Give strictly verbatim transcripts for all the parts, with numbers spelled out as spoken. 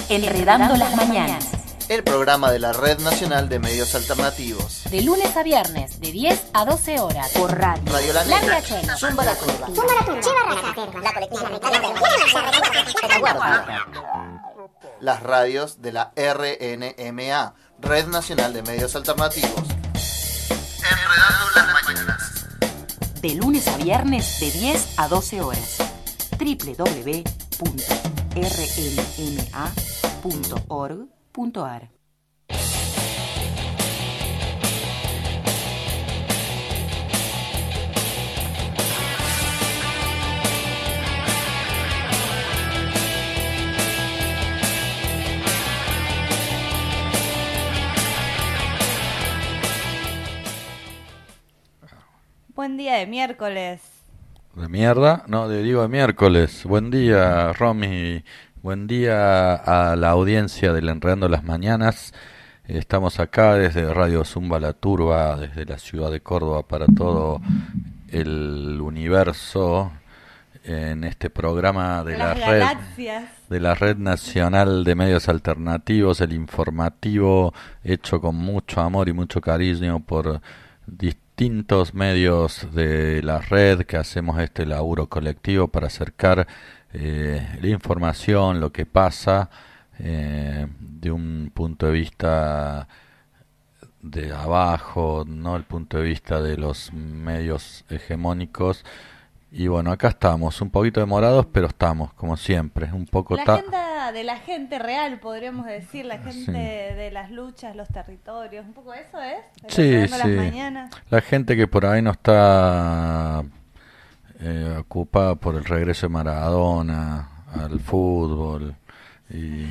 Enredando las mañanas. El programa de la Red Nacional de Medios Alternativos. De lunes a viernes, de diez a doce horas. Por radio. Radio La La Negra. Riachuela. Zumba la Curva. Zumba la Curva. Lleva Raza. La colectiva. La guarda. Las radios de la R N M A, Red Nacional de Medios Alternativos. Enredando las mañanas. De lunes a viernes, de diez a doce horas. doble u doble u doble u punto r n m a punto org punto a r. Buen día de miércoles. ¿De mierda? No, de, digo de miércoles. Buen día, Romy. Buen día a la audiencia del Enredando las Mañanas. Estamos acá desde Radio Zumba la Turba, desde la ciudad de Córdoba para todo el universo, en este programa de la Las red galaxias. de la Red Nacional de Medios Alternativos, el informativo hecho con mucho amor y mucho cariño por distintos medios de la red, que hacemos este laburo colectivo para acercar eh, la información, lo que pasa eh, de un punto de vista de abajo, no el punto de vista de los medios hegemónicos. Y bueno, acá estamos, un poquito demorados, pero estamos, como siempre, un poco... La ta- agenda de la gente real, podríamos decir, la gente Sí. de las luchas, los territorios, un poco eso es. De Sí, Enredando las sí. mañanas. La gente que por ahí no está eh, ocupada por el regreso de Maradona al fútbol y,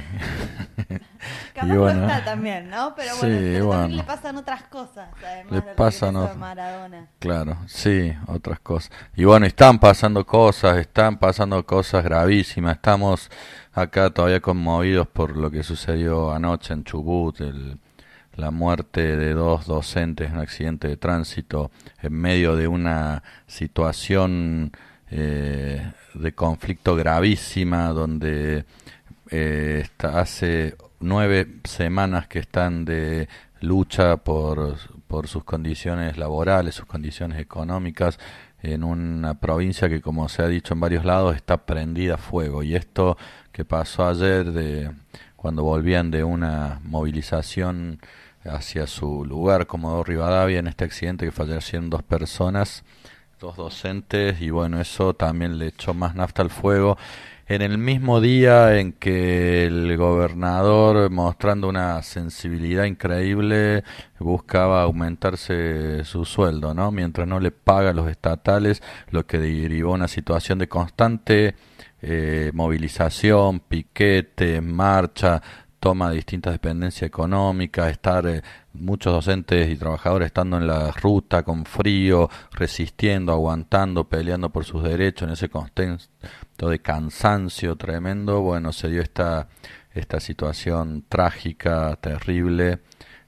Capaz y no bueno, está también, ¿no? Pero sí, bueno, pero bueno. también le pasan otras cosas, además Le del pasan regreso ot- de Maradona. claro, sí, otras cosas. Y bueno, están pasando cosas, están pasando cosas gravísimas. Estamos acá todavía conmovidos por lo que sucedió anoche en Chubut, el, la muerte de dos docentes en un accidente de tránsito en medio de una situación eh, de conflicto gravísima donde eh, está, hace nueve semanas que están de lucha por, por sus condiciones laborales, sus condiciones económicas, en una provincia que, como se ha dicho en varios lados, está prendida a fuego. Y esto que pasó ayer, de cuando volvían de una movilización hacia su lugar, Comodoro Rivadavia, en este accidente que fallecieron dos personas, dos docentes, y bueno, eso también le echó más nafta al fuego. En el mismo día en que el gobernador, mostrando una sensibilidad increíble, buscaba aumentarse su sueldo, ¿no? Mientras no le paga a los estatales, lo que derivó una situación de constante eh, movilización, piquete, marcha, toma de distintas dependencias económicas, estar eh, muchos docentes y trabajadores estando en la ruta con frío, resistiendo, aguantando, peleando por sus derechos en ese contexto de cansancio tremendo. Bueno, se dio esta esta situación trágica, terrible,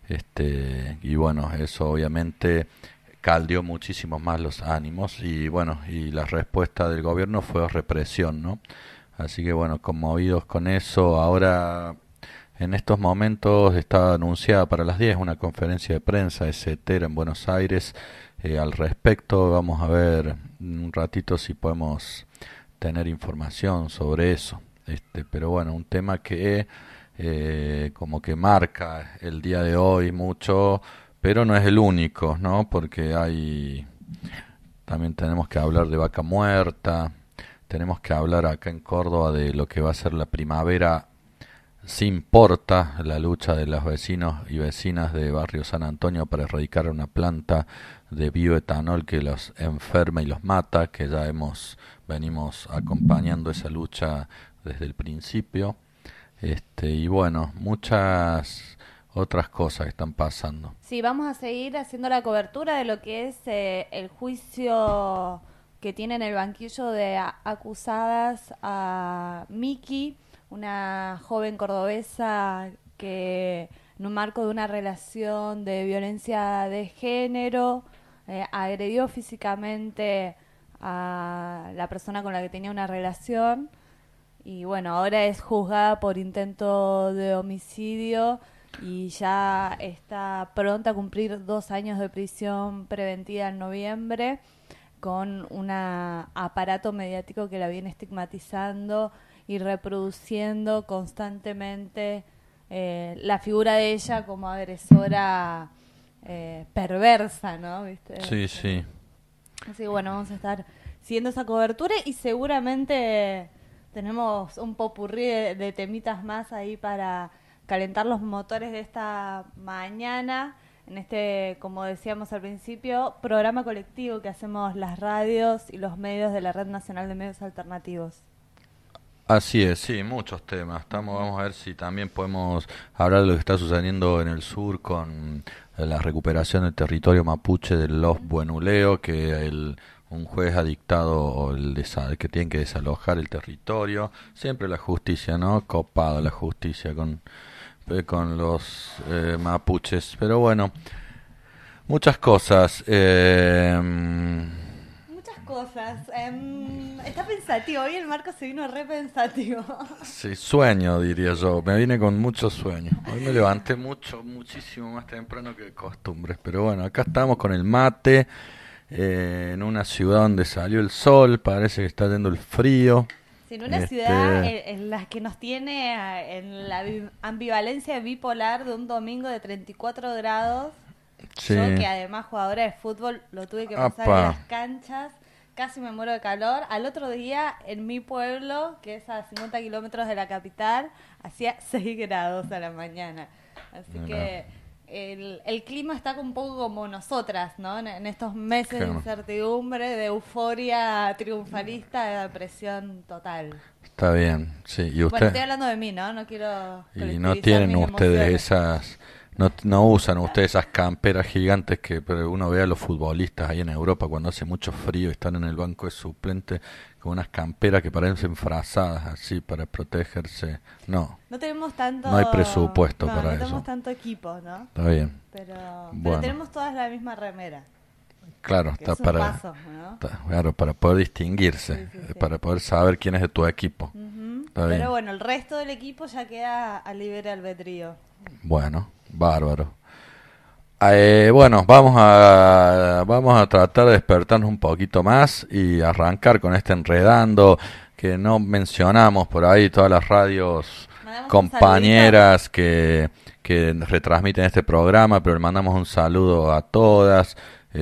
este y bueno, eso obviamente caldeó muchísimo más los ánimos y bueno, y la respuesta del gobierno fue represión, ¿no? Así que bueno, conmovidos con eso. Ahora, en estos momentos está anunciada para las diez una conferencia de prensa de CETERA en Buenos Aires eh, al respecto. Vamos a ver en un ratito si podemos tener información sobre eso. Este, pero bueno, un tema que eh, como que marca el día de hoy mucho, pero no es el único, ¿no? Porque hay, también tenemos que hablar de Vaca Muerta, tenemos que hablar acá en Córdoba de lo que va a ser la primavera sin porta, la lucha de los vecinos y vecinas de Barrio San Antonio para erradicar una planta de bioetanol que los enferma y los mata, que ya hemos venimos acompañando esa lucha desde el principio. Este, y bueno, muchas otras cosas que están pasando. Sí, vamos a seguir haciendo la cobertura de lo que es eh, el juicio que tiene en el banquillo de a- acusadas a Miki, una joven cordobesa que en un marco de una relación de violencia de género eh, agredió físicamente a la persona con la que tenía una relación y bueno, ahora es juzgada por intento de homicidio y ya está pronta a cumplir dos años de prisión preventiva en noviembre, con un aparato mediático que la viene estigmatizando y reproduciendo constantemente eh, la figura de ella como agresora eh, perversa, ¿no? ¿Viste? Sí, sí. Así que bueno, vamos a estar siguiendo esa cobertura y seguramente tenemos un popurrí de, de temitas más ahí para calentar los motores de esta mañana, en este, como decíamos al principio, programa colectivo que hacemos las radios y los medios de la Red Nacional de Medios Alternativos. Así es, sí, muchos temas. Estamos, vamos a ver si también podemos hablar de lo que está sucediendo en el sur con la recuperación del territorio mapuche de los Buenuleo, que el, un juez ha dictado el desa, que tienen que desalojar el territorio. Siempre la justicia, ¿no? Copada la justicia con, con los eh, mapuches. Pero bueno, muchas cosas. Eh, Cosas. Um, está pensativo. Hoy el Marco se vino re pensativo. Sí, sueño, diría yo. Me vine con mucho sueño. Hoy me levanté mucho, muchísimo más temprano que de costumbre. Pero bueno, acá estamos con el mate, eh, en una ciudad donde salió el sol. Parece que está yendo el frío. Sí, en una este... ciudad en, en la que nos tiene en la ambivalencia bipolar de un domingo de treinta y cuatro grados. Sí. Yo, que además jugadora de fútbol, lo tuve que pasar Apa. en las canchas. Casi me muero de calor. Al otro día, en mi pueblo, que es a cincuenta kilómetros de la capital, hacía seis grados a la mañana. Así Mira. que el, el clima está un poco como nosotras, ¿no? En, en estos meses de Claro. incertidumbre, de euforia triunfalista, de depresión total. Está bien, sí. ¿Y Bueno, usted? estoy hablando de mí, ¿no? No quiero Y no colectivizar tienen mis ustedes emociones. esas... No, no usan ustedes esas camperas gigantes que pero uno ve a los futbolistas ahí en Europa cuando hace mucho frío y están en el banco de suplentes con unas camperas que parecen frazadas así para protegerse. No, No tenemos tanto... No hay presupuesto no, para no eso. tenemos tanto equipo, ¿no? está bien. Pero, Bueno. pero tenemos todas la misma remera. Claro, Que está es un para paso, ¿no? está- claro, para poder distinguirse, Sí, sí, sí. para poder saber quién es de tu equipo. Ujú. Está bien. Pero bueno, el resto del equipo ya queda a libre albedrío. Bueno, bárbaro. Eh, bueno, vamos a vamos a tratar de despertarnos un poquito más y arrancar con este enredando que no mencionamos por ahí, todas las radios Mandamos un compañeras que, que retransmiten este programa, pero le mandamos un saludo a todas.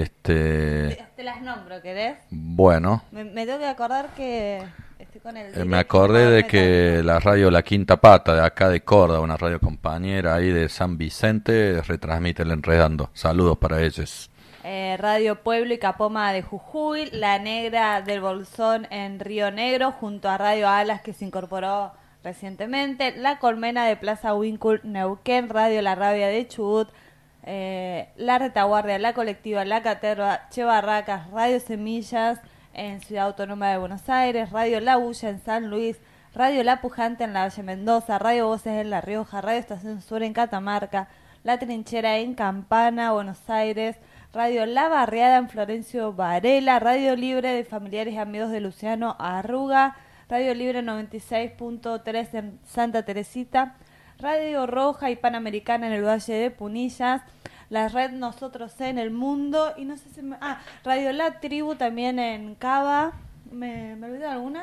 Este, Te, te las nombro, ¿querés? bueno, Me, me tengo que acordar que estoy con el... eh, me directo acordé de metálico. que la radio La Quinta Pata de acá de Córdoba, una radio compañera ahí de San Vicente, retransmite el Enredando. Saludos para ellos. Eh, Radio Pueblo y Capoma de Jujuy, La Negra del Bolsón en Río Negro, junto a Radio Alas, que se incorporó recientemente, La Colmena de Plaza Huíncul, Neuquén, Radio La Rabia de Chubut, eh, La Retaguardia, La Colectiva, La Caterva, Che Barracas, Radio Semillas en Ciudad Autónoma de Buenos Aires, Radio La Bulla en San Luis, Radio La Pujante en la Valle Mendoza, Radio Voces en La Rioja, Radio Estación Sur en Catamarca, La Trinchera en Campana, Buenos Aires, Radio La Barriada en Florencio Varela, Radio Libre de Familiares y Amigos de Luciano Arruga, Radio Libre noventa y seis punto tres en Santa Teresita, Radio Roja y Panamericana en el Valle de Punillas, la red Nosotros en el Mundo, y no sé si me... Ah, Radio La Tribu también en Cava. ¿Me, me olvidé alguna?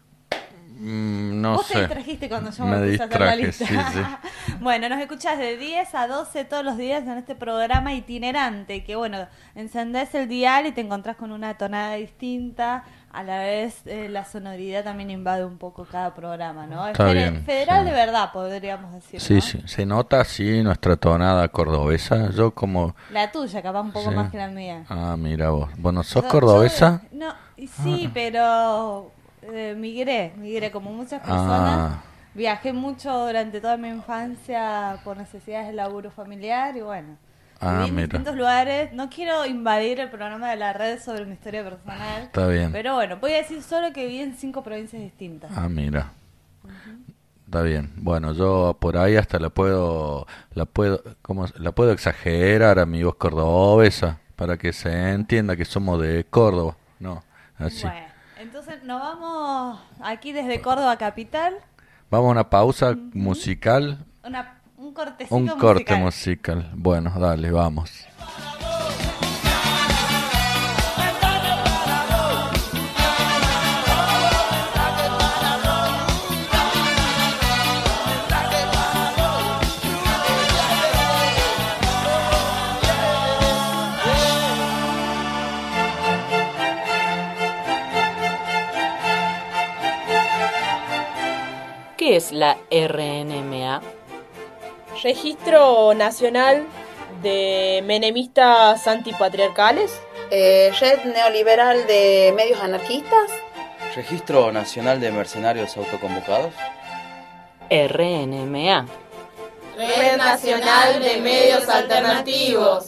Mm, no Vos te sé. distrajiste cuando yo Me me, puse a hacer la distraje, lista. sí, sí. Bueno, nos escuchás de diez a doce todos los días en este programa itinerante, que bueno, encendés el dial y te encontrás con una tonada distinta, a la vez eh, la sonoridad también invade un poco cada programa, ¿no? Es Está fede- bien, federal sí. de verdad, podríamos decir, Sí, ¿no? sí, se nota así nuestra tonada cordobesa. Yo como... La tuya, capaz un poco Sí. más que la mía. Ah, mira vos. Bueno, ¿sos Yo- cordobesa? yo- no, y sí, pero eh, migré, migré como muchas personas. Ah, Viajé mucho durante toda mi infancia por necesidades de laburo familiar y bueno, Ah, viví en mira. distintos lugares. No quiero invadir el programa de la red sobre mi historia personal, está bien. pero bueno, voy a decir solo que viví en cinco provincias distintas. Ah, mira. Está bien. Bueno, yo por ahí hasta la puedo, la puedo, ¿cómo se- la puedo exagerar a mi voz cordobesa para que se entienda que somos de Córdoba, ¿no? Así. Bueno, Entonces nos vamos aquí desde Córdoba Capital. Vamos a una pausa uh-huh. musical. Una, un cortecito Un musical. corte musical. Bueno, dale, vamos. ¿Qué es la R N M A? Registro Nacional de Menemistas Antipatriarcales. Eh, Red Neoliberal de Medios Anarquistas. Registro Nacional de Mercenarios Autoconvocados. R N M A. Red Nacional de Medios Alternativos.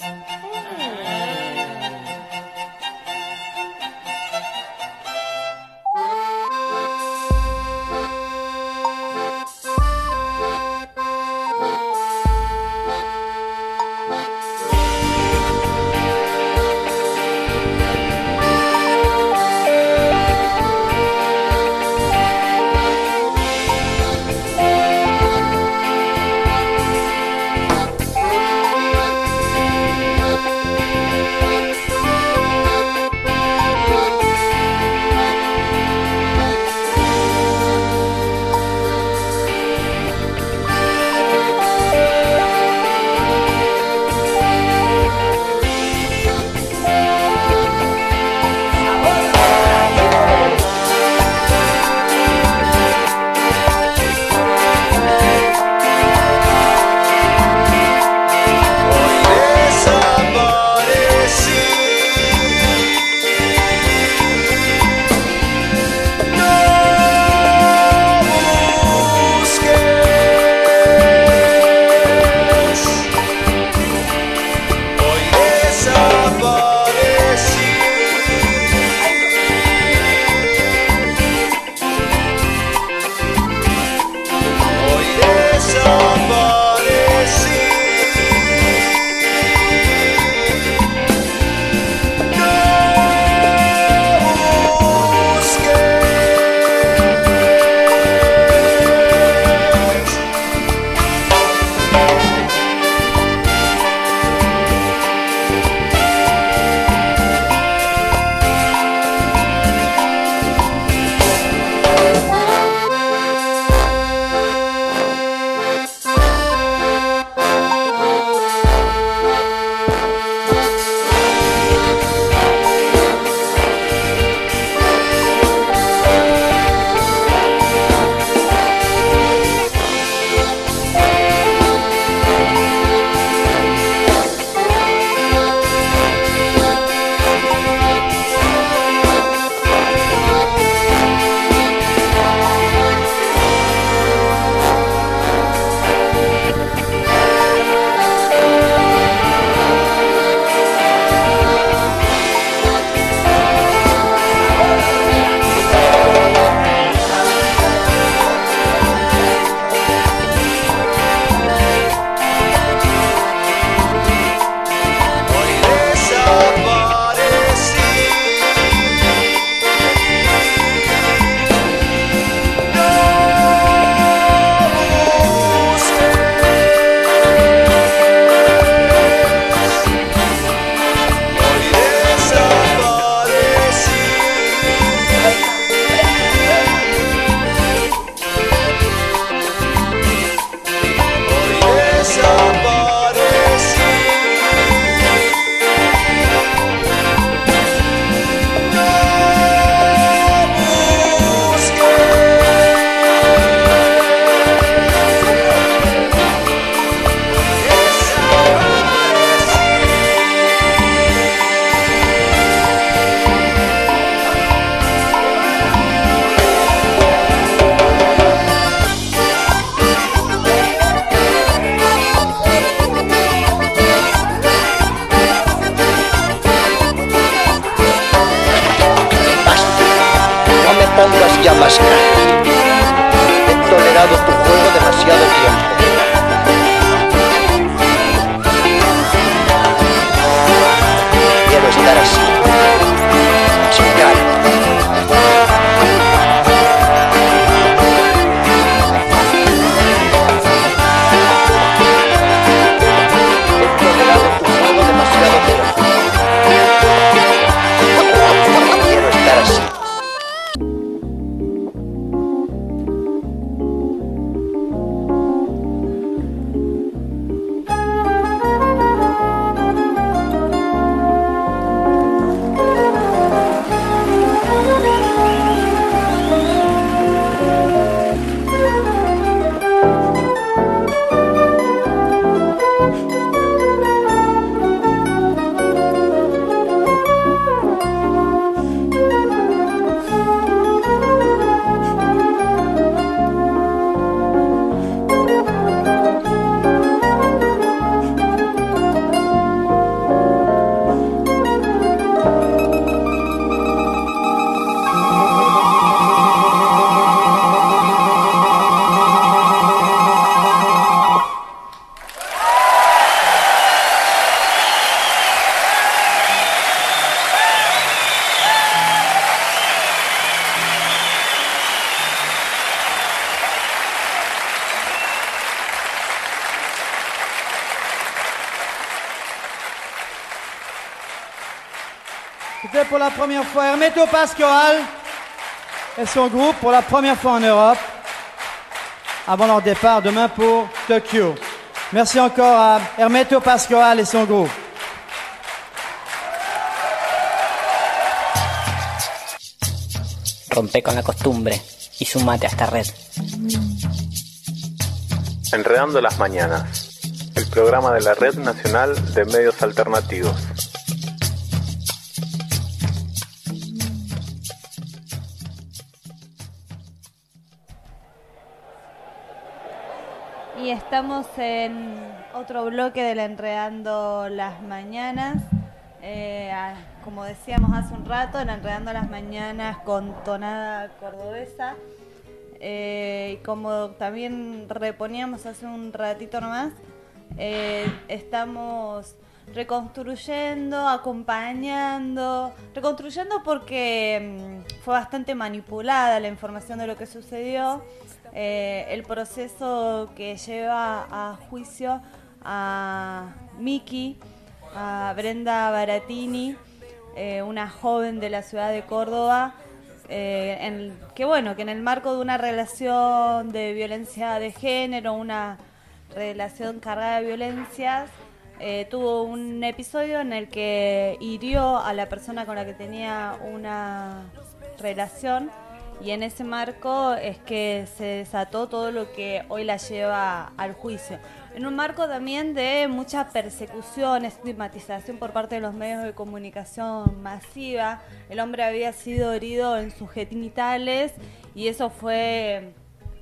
C'était pour la première fois Hermeto Pascoal et son groupe pour la première fois en Europe avant leur départ demain pour Tokyo. Merci encore à Hermeto Pascoal et son groupe. Rompe con la costumbre y sumate a esta red. Enredando las Mañanas, el programa de la Red Nacional de Medios Alternativos. Y estamos en otro bloque del Enredando las Mañanas. Eh, a, como decíamos hace un rato, en Enredando las Mañanas con tonada cordobesa. Eh, y como también reponíamos hace un ratito nomás, eh, estamos reconstruyendo, acompañando, reconstruyendo porque mmm, fue bastante manipulada la información de lo que sucedió. Eh, el proceso que lleva a juicio a Miki, a Brenda Baratini, eh, una joven de la ciudad de Córdoba, eh, en, que bueno, que en el marco de una relación de violencia de género, una relación cargada de violencias, eh, tuvo un episodio en el que hirió a la persona con la que tenía una relación. Y en ese marco es que se desató todo lo que hoy la lleva al juicio. En un marco también de mucha persecución, estigmatización por parte de los medios de comunicación masiva. El hombre había sido herido en sus genitales y eso fue,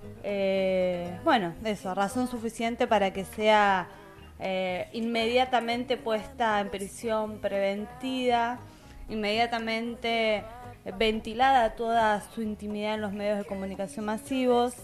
eh, bueno, eso, razón suficiente para que sea eh, inmediatamente puesta en prisión preventiva, inmediatamente ventilada toda su intimidad en los medios de comunicación masivos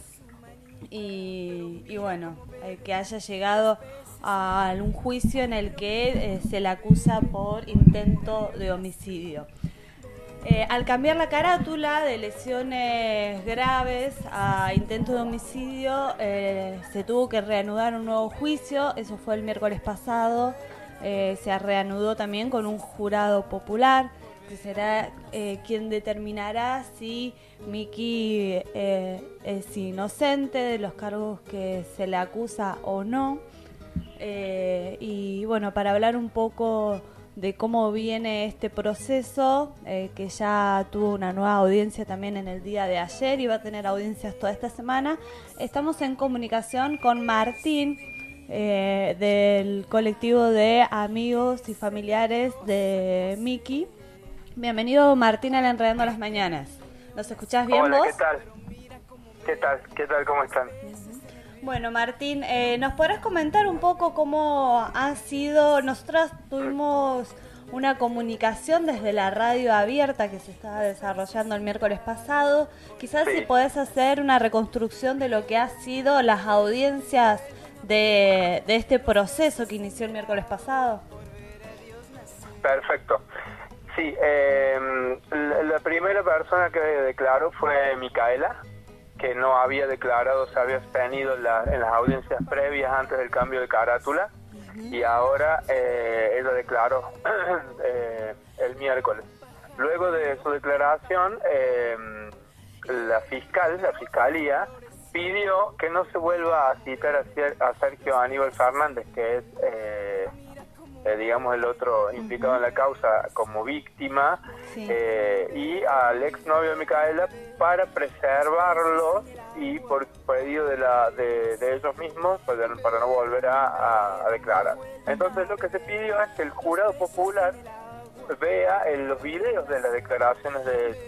y, y bueno, eh, que haya llegado a un juicio en el que eh, se le acusa por intento de homicidio. Eh, al cambiar la carátula de lesiones graves a intento de homicidio, eh, se tuvo que reanudar un nuevo juicio. Eso fue el miércoles pasado. Eh, se reanudó también con un jurado popular que será eh, quien determinará si Miki eh, es inocente de los cargos que se le acusa o no. Eh, y bueno, para hablar un poco de cómo viene este proceso, eh, que ya tuvo una nueva audiencia también en el día de ayer y va a tener audiencias toda esta semana, estamos en comunicación con Martín, eh, del colectivo de amigos y familiares de Miki. Bienvenido, Martín, al Enredando las Mañanas. ¿Nos escuchás bien? Hola, vos? ¿qué tal? ¿Qué tal? ¿Qué tal? ¿Cómo están? Bueno, Martín, eh, ¿nos podrás comentar un poco cómo ha sido? Nosotros tuvimos una comunicación desde la radio abierta que se estaba desarrollando el miércoles pasado. Quizás sí. Si podés hacer una reconstrucción de lo que han sido las audiencias de, de este proceso que inició el miércoles pasado. Perfecto. Sí, eh, la, la primera persona que declaró fue Micaela, que no había declarado, se había abstenido en, la, en las audiencias previas antes del cambio de carátula, uh-huh. Y ahora eh, ella declaró eh, el miércoles. Luego de su declaración, eh, la fiscal, la fiscalía, pidió que no se vuelva a citar a, a Sergio Aníbal Fernández, que es eh, eh, digamos el otro implicado en la causa como víctima, Sí. eh, y al exnovio de Micaela para preservarlo y por pedido de, la, de, de ellos mismos para, para no volver a, a, a declarar. Entonces lo que se pidió es que el jurado popular vea en los videos de las declaraciones de ellos.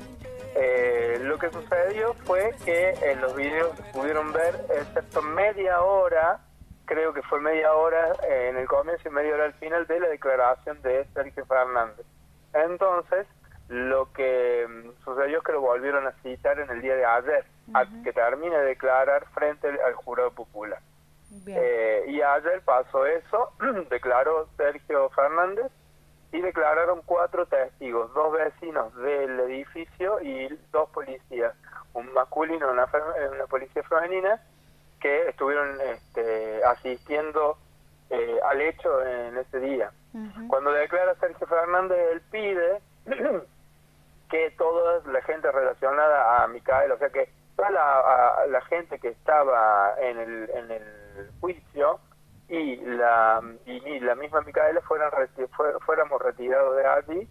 Eh, lo que sucedió fue que en los videos pudieron ver, excepto media hora, creo que fue media hora eh, en el comienzo y media hora al final de la declaración de Sergio Fernández. Entonces, lo que mm, sucedió es que lo volvieron a citar en el día de ayer, uh-huh. a que termine de declarar frente al jurado popular. Eh, y ayer pasó eso, declaró Sergio Fernández, y declararon cuatro testigos, dos vecinos del edificio y dos policías, un masculino y una, una policía femenina, que estuvieron este, asistiendo eh, al hecho en ese día. Uh-huh. Cuando declara Sergio Fernández, él pide que toda la gente relacionada a Micaela, o sea que toda la, a, la gente que estaba en el, en el juicio y la y, y la misma Micaela fueran reti fu fuéramos retirados de allí,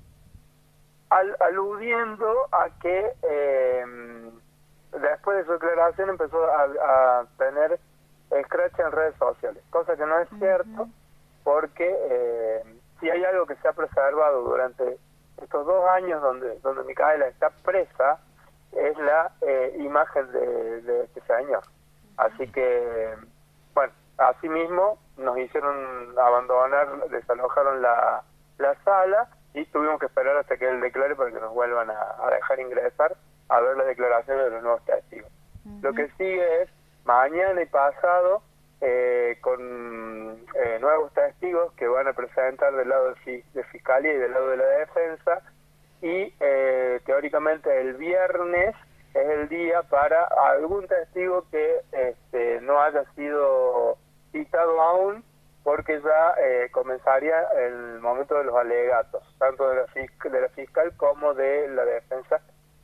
al, aludiendo a que eh, después de su declaración empezó a, a tener scratch en redes sociales, cosa que no es cierto, uh-huh. porque eh, si hay algo que se ha preservado durante estos dos años donde donde Micaela está presa, es la eh, imagen de, de este señor. Así que, bueno, asimismo nos hicieron abandonar, desalojaron la, la sala y tuvimos que esperar hasta que él declare para que nos vuelvan a, a dejar ingresar a ver las declaraciones de los nuevos testigos. Uh-huh. Lo que sigue es mañana y pasado eh, con eh, nuevos testigos que van a presentar del lado de, fi de Fiscalía y del lado de la Defensa, y eh, teóricamente el viernes es el día para algún testigo que este, no haya sido citado aún, porque ya eh, comenzaría el momento de los alegatos, tanto de la, fisc de la fiscal como de la defensa,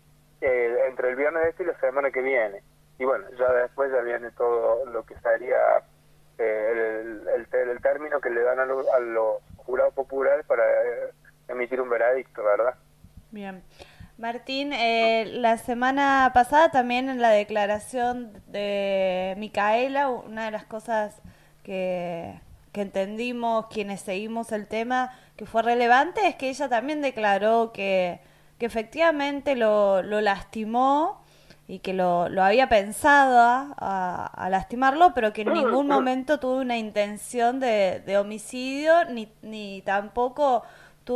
eh, entre el viernes este y la semana que viene. Y bueno, ya después ya viene todo lo que sería eh, el, el, el término que le dan a, lo, a los jurados populares para eh, emitir un veredicto, ¿verdad? Bien. Martín, eh, la semana pasada también en la declaración de Micaela, una de las cosas que, que entendimos quienes seguimos el tema que fue relevante es que ella también declaró que, que efectivamente lo, lo lastimó y que lo, lo había pensado a, a lastimarlo, pero que en ningún momento tuvo una intención de, de homicidio, ni, ni tampoco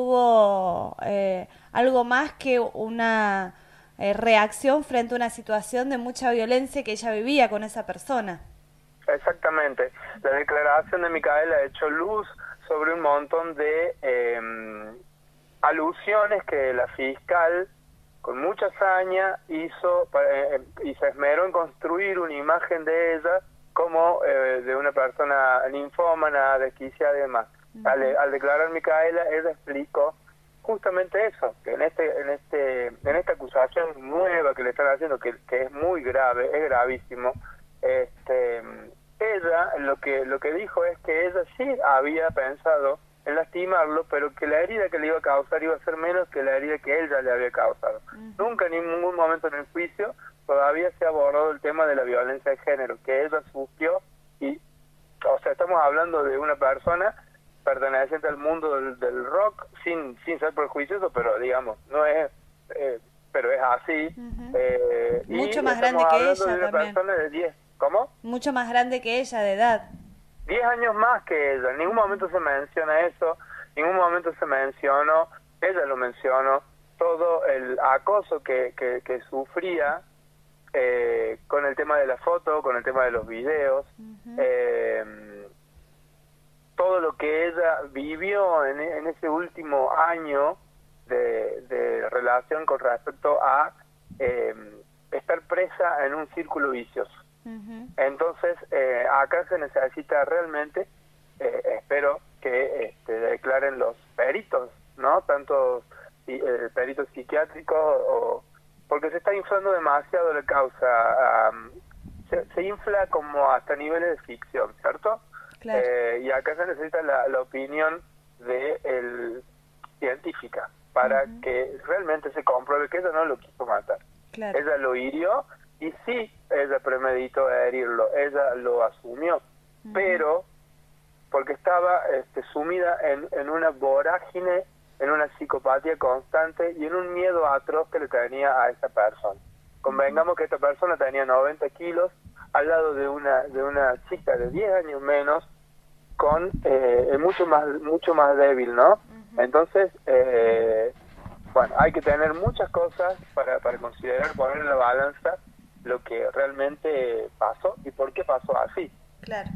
tuvo eh, algo más que una eh, reacción frente a una situación de mucha violencia que ella vivía con esa persona. Exactamente. La declaración de Micaela ha hecho luz sobre un montón de eh, alusiones que la fiscal con mucha hazaña hizo eh, y se esmeró en construir una imagen de ella como eh, de una persona ninfómana, desquiciada y demás. Uh-huh. Al, al declarar Micaela, ella explicó justamente eso, que en este en este en esta acusación nueva que le están haciendo, que, que es muy grave, es gravísimo, este ella lo que lo que dijo es que ella sí había pensado en lastimarlo, pero que la herida que le iba a causar iba a ser menos que la herida que él ya le había causado. Uh-huh. Nunca en ningún momento en el juicio todavía se ha abordado el tema de la violencia de género, que ella sufrió, y o sea, estamos hablando de una persona perteneciente al mundo del, del rock, sin sin ser prejuicioso, pero digamos, no es, eh, pero es así. Uh-huh. eh, Mucho y más grande que ella de una también. Persona de diez, ¿cómo? Mucho más grande que ella de edad. diez años más que ella, en ningún momento se menciona eso, en ningún momento se mencionó, ella lo mencionó, todo el acoso que, que, que sufría eh, con el tema de la foto, con el tema de los videos, uh-huh. eh, todo lo que ella vivió en, en ese último año de, de relación con respecto a eh, estar presa en un círculo vicioso. Uh-huh. Entonces, eh, acá se necesita realmente, eh, espero que este, declaren los peritos, ¿no? Tanto eh, peritos psiquiátricos, o, porque se está inflando demasiado la causa. Um, se, se infla como hasta niveles de ficción, ¿cierto? Claro. Eh, y acá se necesita la, la opinión de el científica para uh-huh. que realmente se compruebe que ella no lo quiso matar. Claro. Ella lo hirió y sí, ella premeditó herirlo, ella lo asumió, uh-huh. pero porque estaba este, sumida en, en una vorágine, en una psicopatía constante y en un miedo atroz que le tenía a esa persona. Convengamos uh-huh. que esta persona tenía noventa kilos al lado de una de una chica de diez años menos, con eh, mucho más mucho más débil, ¿no? Uh-huh. Entonces, eh, bueno, hay que tener muchas cosas para, para considerar, poner en la balanza lo que realmente pasó y por qué pasó así. Claro.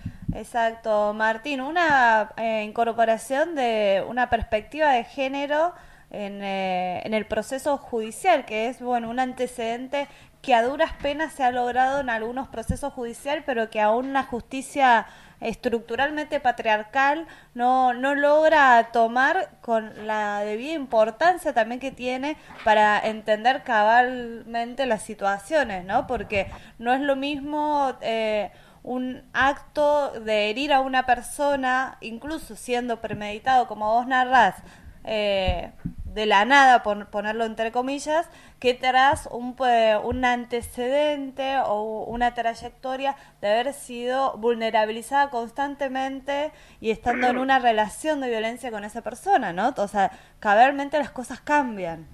Exacto, Martín, una eh, incorporación de una perspectiva de género en, eh, en el proceso judicial, que es, bueno, un antecedente que a duras penas se ha logrado en algunos procesos judiciales, pero que aún la justicia estructuralmente patriarcal no, no logra tomar con la debida importancia también que tiene para entender cabalmente las situaciones, ¿no? Porque no es lo mismo eh, un acto de herir a una persona, incluso siendo premeditado, como vos narrás, eh, de la nada, por ponerlo entre comillas, que tras un, un antecedente o una trayectoria de haber sido vulnerabilizada constantemente y estando en una relación de violencia con esa persona, ¿no? O sea, cabalmente las cosas cambian.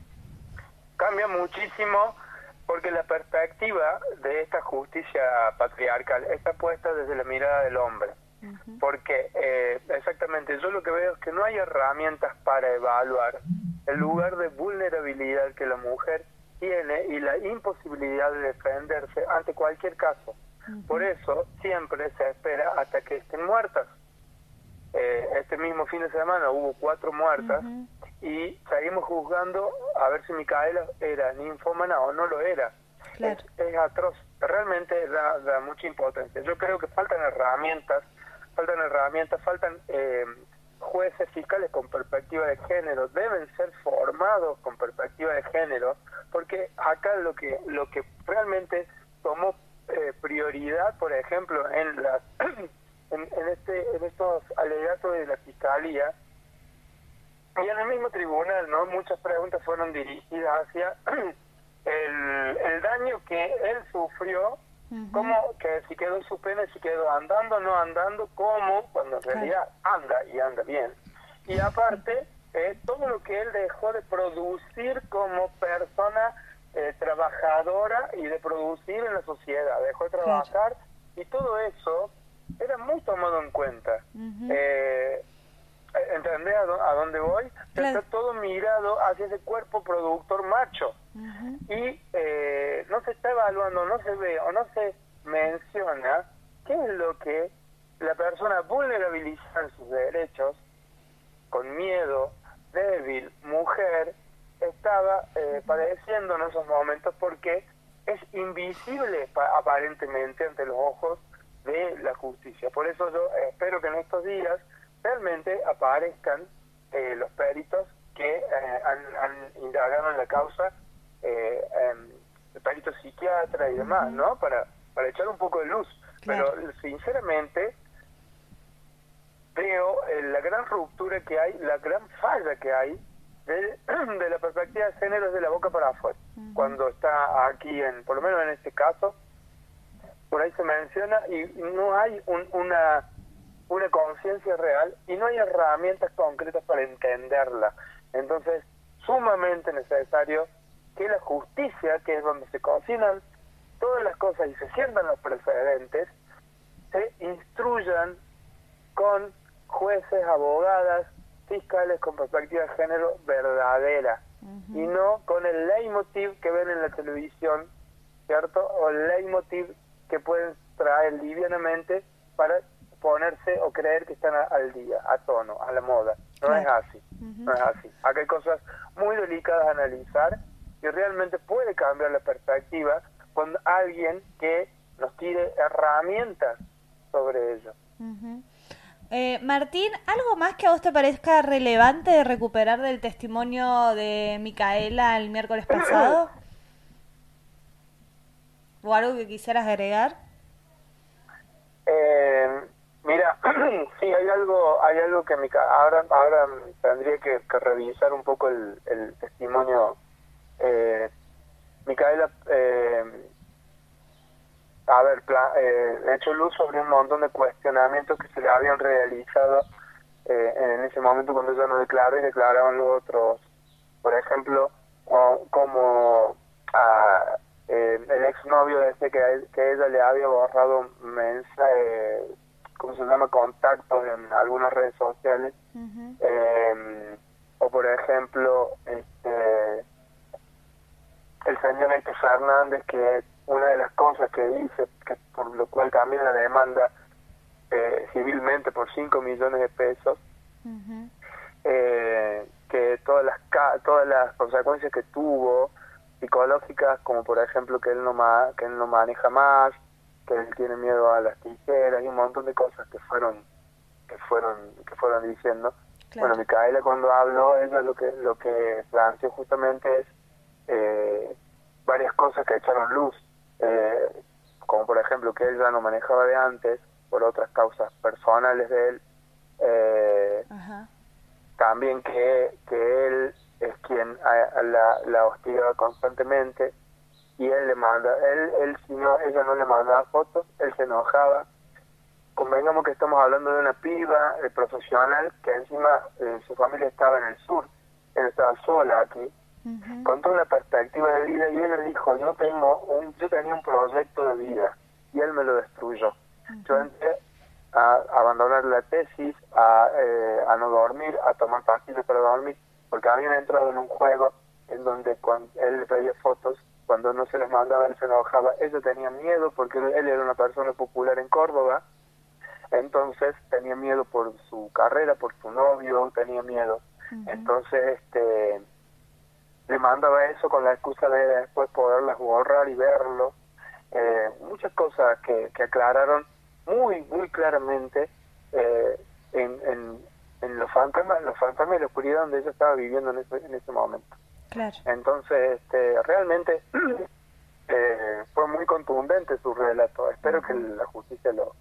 Cambia muchísimo porque la perspectiva de esta justicia patriarcal está puesta desde la mirada del hombre. Uh-huh. Porque eh, exactamente, yo lo que veo es que no hay herramientas para evaluar el lugar de vulnerabilidad que la mujer tiene y la imposibilidad de defenderse ante cualquier caso. Uh-huh. Por eso siempre se espera hasta que estén muertas. Eh, este mismo fin de semana hubo cuatro muertas uh-huh. y seguimos juzgando a ver si Micaela era ninfómana o no lo era. Claro. Es, es atroz, realmente da, da mucha impotencia. Yo creo que faltan herramientas, faltan herramientas, faltan eh, jueces fiscales con perspectiva de género, deben ser formados con perspectiva de género, porque acá lo que lo que realmente tomó eh, prioridad, por ejemplo, en las en, en este en estos alegatos de la fiscalía y en el mismo tribunal, ¿no? Muchas preguntas fueron dirigidas hacia el, el daño que él sufrió. Uh-huh. Cómo que si quedó su pena, si quedó andando, no andando, cómo, cuando en realidad anda y anda bien. Y aparte, eh, todo lo que él dejó de producir como persona eh, trabajadora y de producir en la sociedad, dejó de trabajar, y todo eso era muy tomado en cuenta. Uh-huh. eh, ¿Entendés a, do- a dónde voy? Claro. Está todo mirado hacia ese cuerpo productor macho. Uh-huh. Y eh, no se está evaluando, no se ve o no se menciona qué es lo que la persona vulnerabiliza en sus derechos, con miedo, débil, mujer, estaba eh, padeciendo en esos momentos, porque es invisible pa- aparentemente ante los ojos de la justicia. Por eso yo espero que en estos días realmente aparezcan eh, los peritos que eh, han, han indagado en la causa, eh, eh, peritos psiquiatras y demás, ¿no? Para, para echar un poco de luz. Claro. Pero sinceramente veo eh, la gran ruptura que hay, la gran falla que hay de, de la perspectiva de género desde la boca para afuera. Uh-huh. Cuando está aquí, en por lo menos en este caso, por ahí se menciona y no hay un, una... una conciencia real y no hay herramientas concretas para entenderla. Entonces, sumamente necesario que la justicia, que es donde se cocinan todas las cosas y se sientan los precedentes, se instruyan con jueces, abogadas, fiscales con perspectiva de género verdadera, uh-huh. y no con el leitmotiv que ven en la televisión, ¿cierto? O el leitmotiv que pueden traer livianamente para ponerse o creer que están a, al día, a tono, a la moda. No claro. es así, uh-huh. no es así. Acá hay cosas muy delicadas a analizar y realmente puede cambiar la perspectiva con alguien que nos tire herramientas sobre ello. Uh-huh. eh, Martín, ¿algo más que a vos te parezca relevante de recuperar del testimonio de Micaela el miércoles pasado? ¿O algo que quisieras agregar? Eh... Mira, sí, hay algo, hay algo que mi, ahora, ahora tendría que, que revisar un poco el, el testimonio. Eh, Micaela, eh, a ver, pla, eh, he hecho luz sobre un montón de cuestionamientos que se le habían realizado eh, en ese momento cuando ella no declaró y declaraban los otros. Por ejemplo, o, como a, eh, el exnovio decía que, que ella le había borrado mensajes, ¿cómo se llama?, contactos en algunas redes sociales. Uh-huh. eh, o por ejemplo, este el señor Héctor Fernández, que una de las cosas que dice, que por lo cual también la demanda eh, civilmente por cinco millones de pesos, uh-huh. eh, que todas las todas las consecuencias que tuvo psicológicas, como por ejemplo que él no ma que él no maneja más, que él tiene miedo a las tijeras y un montón de cosas que fueron que fueron que fueron diciendo. Claro. Bueno, Micaela cuando habló, ella lo que lo que planteó justamente es eh, varias cosas que echaron luz, eh, como por ejemplo que él ya no manejaba de antes por otras causas personales de él, eh, uh-huh. también que, que él es quien a, a la, la hostigaba constantemente y él le manda, él, él si no, ella no le mandaba fotos, él se enojaba. Convengamos que estamos hablando de una piba eh, profesional que encima eh, su familia estaba en el sur, él estaba sola aquí. Uh-huh. Con toda una perspectiva de vida y él le dijo, yo tengo un, yo tenía un proyecto de vida y él me lo destruyó. Uh-huh. Yo entré a, a abandonar la tesis, a, eh, a no dormir, a tomar pastillas para dormir, porque habían entrado en un juego en donde cuando él le pedía fotos, cuando no se les mandaba él se enojaba. Ella tenía miedo porque él era una persona popular en Córdoba, entonces tenía miedo por su carrera, por su novio, tenía miedo. Uh-huh. Entonces, este... le mandaba eso con la excusa de después poderlas borrar y verlo. Eh, muchas cosas que, que aclararon muy, muy claramente eh, en, en, en los fantasmas, los fantasmas y la oscuridad donde ella estaba viviendo en ese, en ese momento. Claro. Entonces, este, realmente eh, fue muy contundente su relato. Espero uh-huh. que la justicia lo,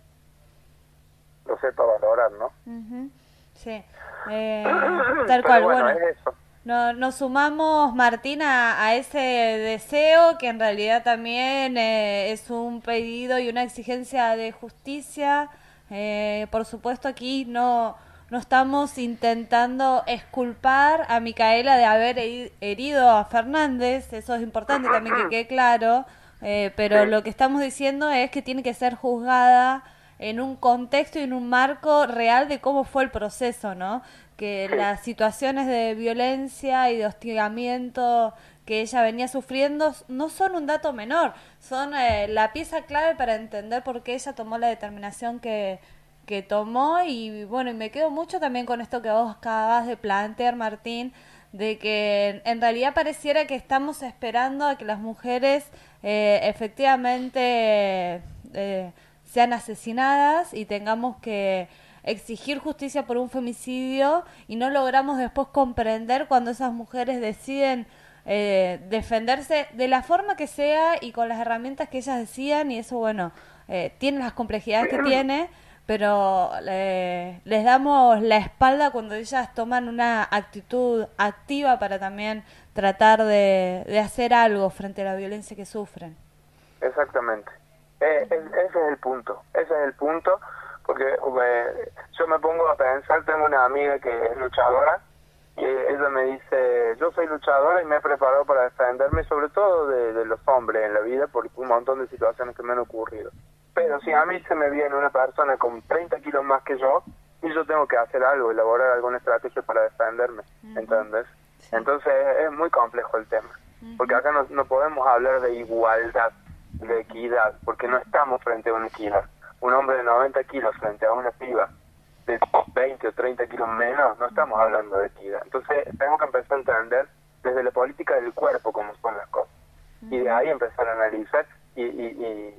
lo sepa valorar, ¿no? Uh-huh. Sí. Eh, tal cual, bueno. bueno. Es eso. No, nos sumamos, Martina, a ese deseo que en realidad también eh, es un pedido y una exigencia de justicia. Eh, por supuesto, aquí no, no estamos intentando exculpar a Micaela de haber herido a Fernández, eso es importante también que quede claro, eh, pero lo que estamos diciendo es que tiene que ser juzgada en un contexto y en un marco real de cómo fue el proceso, ¿no? Que las situaciones de violencia y de hostigamiento que ella venía sufriendo no son un dato menor, son eh, la pieza clave para entender por qué ella tomó la determinación que, que tomó. Y bueno, y me quedo mucho también con esto que vos acabas de plantear, Martín, de que en realidad pareciera que estamos esperando a que las mujeres eh, efectivamente eh, sean asesinadas y tengamos que exigir justicia por un femicidio y no logramos después comprender cuando esas mujeres deciden eh, defenderse de la forma que sea y con las herramientas que ellas decían, y eso bueno eh, tiene las complejidades que tiene, pero eh, les damos la espalda cuando ellas toman una actitud activa para también tratar de, de hacer algo frente a la violencia que sufren. Exactamente, eh, ese es el punto, ese es el punto. Porque eh, yo me pongo a pensar, tengo una amiga que es luchadora y ella me dice, yo soy luchadora y me he preparado para defenderme sobre todo de, de los hombres en la vida por un montón de situaciones que me han ocurrido. Pero si a mí se me viene una persona con treinta kilos más que yo y yo tengo que hacer algo, elaborar alguna estrategia para defenderme, uh-huh. ¿entendés? Sí. Entonces es muy complejo el tema, uh-huh. porque acá no, no podemos hablar de igualdad, de equidad, porque no estamos frente a una equidad. Un hombre de noventa kilos frente a una piba de veinte o treinta kilos menos, no estamos hablando de equidad. Entonces tenemos que empezar a entender desde la política del cuerpo cómo son las cosas. Y de ahí empezar a analizar y, y,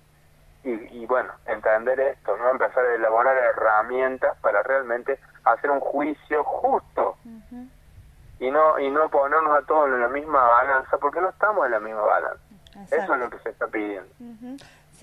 y, y, y bueno, entender esto, ¿no? Empezar a elaborar herramientas para realmente hacer un juicio justo. Uh-huh. Y no y no ponernos a todos en la misma balanza, porque no estamos en la misma balanza. Exacto. Eso es lo que se está pidiendo. Uh-huh. Sí.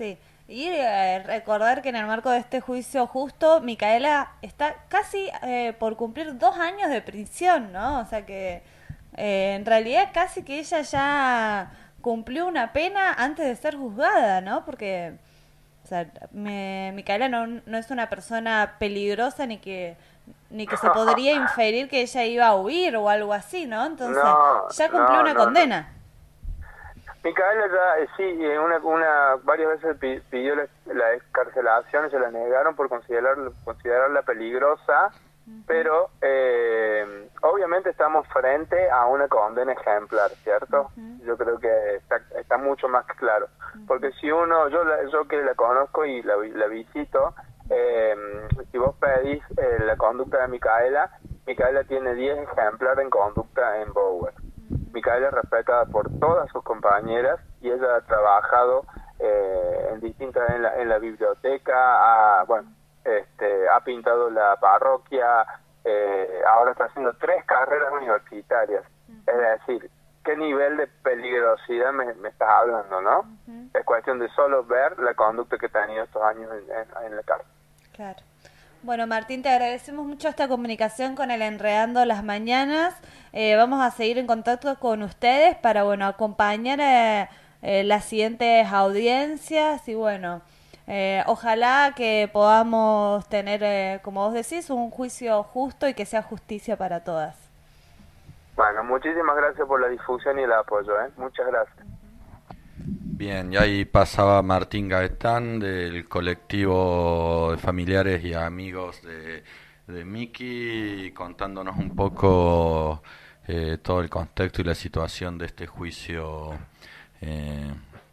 Y eh, recordar que en el marco de este juicio justo, Micaela está casi eh, por cumplir dos años de prisión, ¿no? O sea que eh, en realidad casi que ella ya cumplió una pena antes de ser juzgada, ¿no? Porque, o sea, me, Micaela no, no es una persona peligrosa ni que ni que se podría inferir que ella iba a huir o algo así, ¿no? Entonces, No, ya cumplió no, una no, condena. no. Micaela ya, eh, sí, eh, una, una, varias veces pi- pidió la, la excarcelación y se la negaron por considerar, considerarla peligrosa, uh-huh. pero eh, obviamente estamos frente a una condena ejemplar, ¿cierto? Uh-huh. Yo creo que está, está mucho más claro, uh-huh. porque si uno, yo la, yo que la conozco y la, la visito, eh, si vos pedís eh, la conducta de Micaela, Micaela tiene diez ejemplares en conducta en Bower. Micaela es respetada por todas sus compañeras y ella ha trabajado eh, en distintas en la, en la biblioteca, ha, bueno, este, ha pintado la parroquia, eh, ahora está haciendo tres carreras universitarias. Uh-huh. Es decir, ¿qué nivel de peligrosidad me, me estás hablando, no? Uh-huh. Es cuestión de solo ver la conducta que ha tenido estos años en, en, en la cárcel. Claro. Bueno, Martín, te agradecemos mucho esta comunicación con el Enredando las Mañanas. Eh, vamos a seguir en contacto con ustedes para, bueno, acompañar eh, eh, las siguientes audiencias y, bueno, eh, ojalá que podamos tener, eh, como vos decís, un juicio justo y que sea justicia para todas. Bueno, muchísimas gracias por la difusión y el apoyo, ¿eh? Muchas gracias. Bien, y ahí pasaba Martín Gaetán del colectivo de familiares y amigos de, de Miki, contándonos un poco eh, todo el contexto y la situación de este juicio. Eh,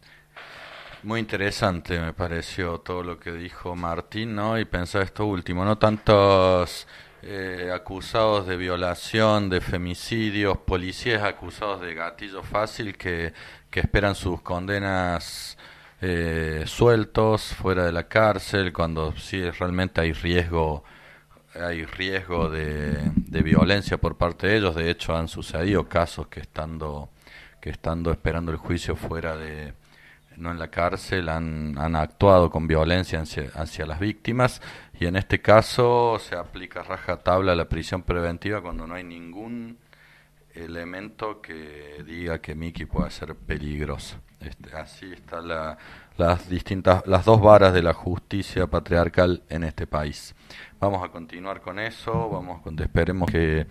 muy interesante me pareció todo lo que dijo Martín, ¿no? Y pensar esto último, no tantos eh, acusados de violación, de femicidios, policías acusados de gatillo fácil que que esperan sus condenas eh, sueltos fuera de la cárcel cuando sí realmente hay riesgo hay riesgo de, de violencia por parte de ellos. De hecho han sucedido casos que estando que estando esperando el juicio fuera de no en la cárcel han, han actuado con violencia hacia, hacia las víctimas, y en este caso se aplica rajatabla la prisión preventiva cuando no hay ningún elemento que diga que Miki pueda ser peligrosa. Este, así están la, las distintas, las dos varas de la justicia patriarcal en este país. Vamos a continuar con eso, vamos con, esperemos que,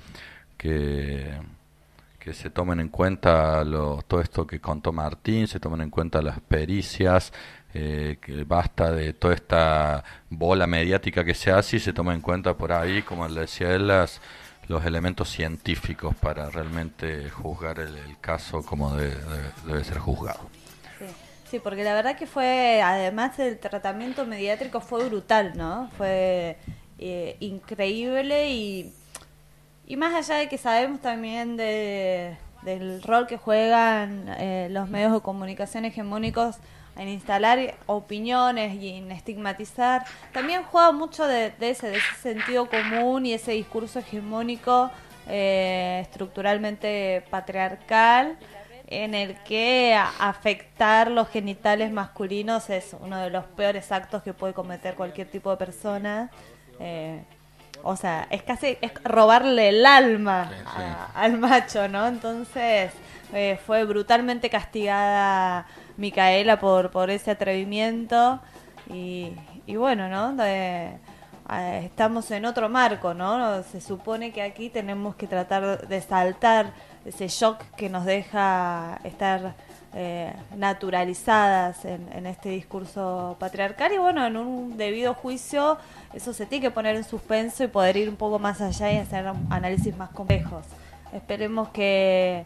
que que se tomen en cuenta lo, todo esto que contó Martín, se tomen en cuenta las pericias, eh, que basta de toda esta bola mediática que se hace y se toma en cuenta por ahí, como le decía él, las los elementos científicos para realmente juzgar el, el caso como debe, debe, debe ser juzgado. Sí. sí, porque la verdad que fue, además el tratamiento mediático fue brutal, ¿no? Fue eh, increíble y, y más allá de que sabemos también de, del rol que juegan eh, los medios de comunicación hegemónicos en instalar opiniones y en estigmatizar, también juega mucho de, de ese de ese sentido común y ese discurso hegemónico eh, estructuralmente patriarcal, en el que afectar los genitales masculinos es uno de los peores actos que puede cometer cualquier tipo de persona. Eh, o sea, es casi es robarle el alma sí, sí. A, al macho, ¿no? Entonces eh, fue brutalmente castigada Micaela por por ese atrevimiento y, y bueno, ¿no? De, eh, estamos en otro marco, ¿no? Se supone que aquí tenemos que tratar de saltar ese shock que nos deja estar eh, naturalizadas en, en este discurso patriarcal y bueno, en un debido juicio eso se tiene que poner en suspenso y poder ir un poco más allá y hacer análisis más complejos. Esperemos que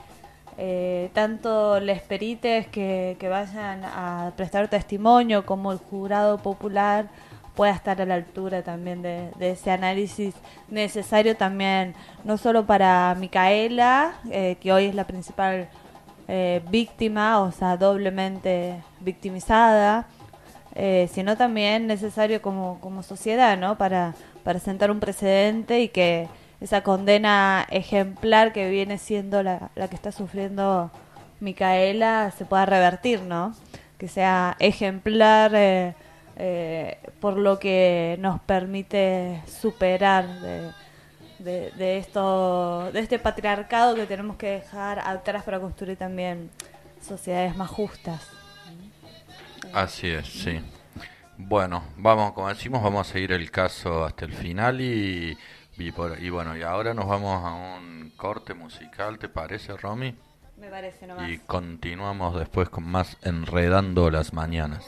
Eh, tanto les perites que, que vayan a prestar testimonio como el jurado popular pueda estar a la altura también de, de ese análisis necesario también, no solo para Micaela, eh, que hoy es la principal eh, víctima, o sea, doblemente victimizada, eh, sino también necesario como, como sociedad, ¿no? Para, para sentar un precedente y que esa condena ejemplar que viene siendo la, la que está sufriendo Micaela se pueda revertir, ¿no? Que sea ejemplar eh, eh, por lo que nos permite superar de, de, de esto, de este patriarcado que tenemos que dejar atrás para construir también sociedades más justas. Así es, sí. Bueno, vamos, como decimos, vamos a seguir el caso hasta el final y, y, por, y bueno, y ahora nos vamos a un corte musical, ¿te parece, Romy? Me parece nomás. Y continuamos después con más Enredando las Mañanas.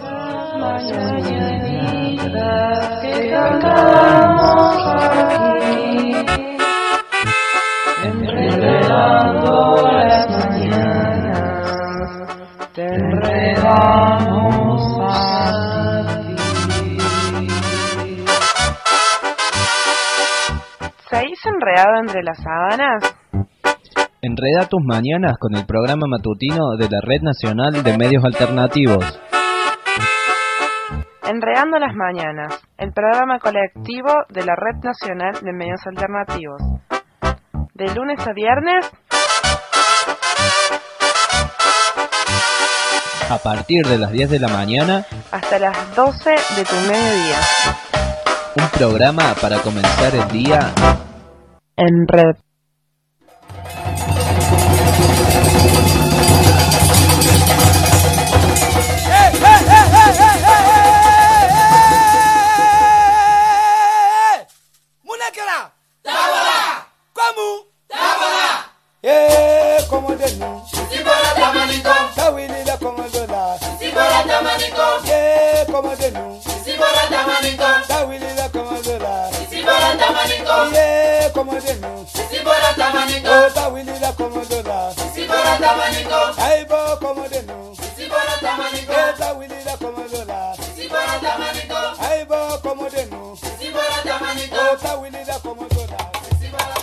Enredando las mañanas, te enredamos a ti. ¿Seguís enredado entre las sábanas? Enreda tus mañanas con el programa matutino de la Red Nacional de Medios Alternativos. Enredando las mañanas, el programa colectivo de la Red Nacional de Medios Alternativos. De lunes a viernes, a partir de las diez de la mañana, hasta las doce de tu mediodía. Un programa para comenzar el día en red. Eh, como de nu. Si para tamanito. Tawili la como de la. Si para tamanito. Eh, como de nu. Si para tamanito. Tawili la como de la. Si para tamanito. Eh, como de nu. Si para tamanito. Tawili la como de la. Si para tamanito. Ay bo como de nu. Si para tamanito. Eh, tawili la como de la. Si para tamanito. Ay bo como de nu. Si para tamanito. Tawili la como de la. Si para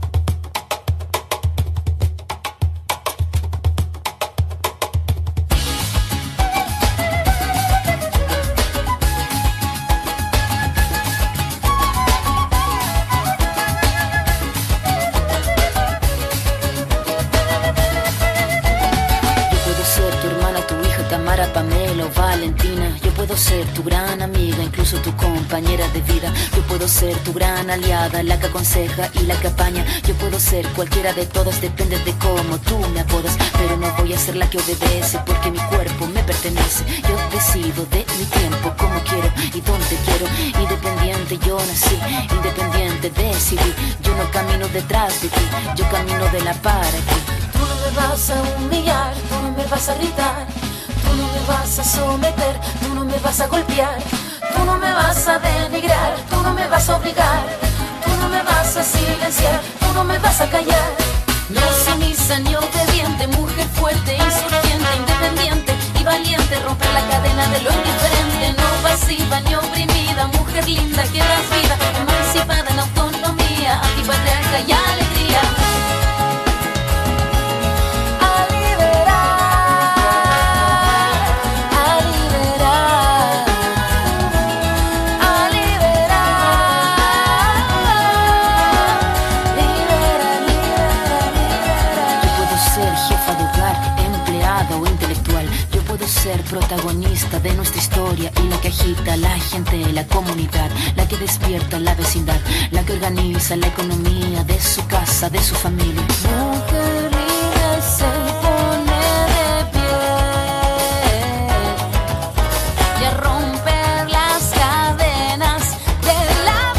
Pamela o Valentina. Yo puedo ser tu gran amiga, incluso tu compañera de vida. Yo puedo ser tu gran aliada, la que aconseja y la que apaña. Yo puedo ser cualquiera de todos, depende de cómo tú me apodas. Pero no voy a ser la que obedece, porque mi cuerpo me pertenece. Yo decido de mi tiempo, como quiero y donde quiero. Independiente yo nací, independiente decidí. Yo no camino detrás de ti, yo camino de la para ti. Tú no me vas a humillar, tú no me vas a gritar. Tú no me vas a someter, tú no me vas a golpear. Tú no me vas a denigrar, tú no me vas a obligar. Tú no me vas a silenciar, tú no me vas a callar. No sumisa ni obediente, mujer fuerte, insurgente, independiente y valiente. Romper la cadena de lo indiferente, no pasiva ni oprimida. Mujer linda que das vida, emancipada en autonomía, antipatriarca y alegría. Ser protagonista de nuestra historia y la que agita a la gente, la comunidad, la que despierta la vecindad, la que organiza la economía de su casa, de su familia. Mujer libre se pone de pie y a romper las cadenas de la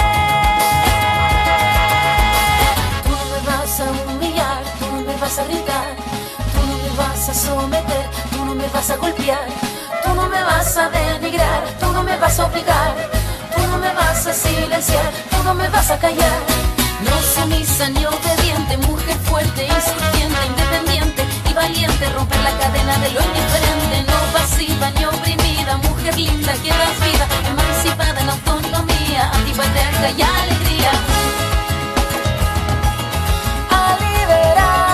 piel. Tú no me vas a humillar, tú no me vas a gritar, tú no me vas a someter, tú no me vas a golpear, tú no me vas a denigrar, tú no me vas a obligar, tú no me vas a silenciar, tú no me vas a callar. No sumisa ni obediente, mujer fuerte, insurgente, independiente y valiente. Romper la cadena de lo indiferente, no pasiva ni oprimida. Mujer linda que das vida, emancipada en autonomía, antipatriarca y alegría. A liberar.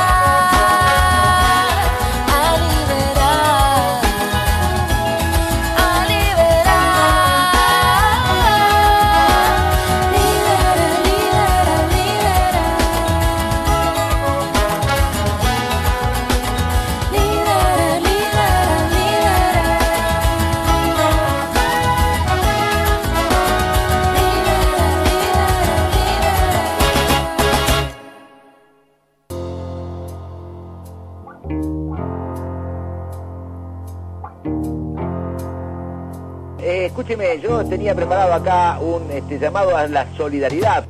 escúcheme, yo tenía preparado acá un este, llamado a la solidaridad.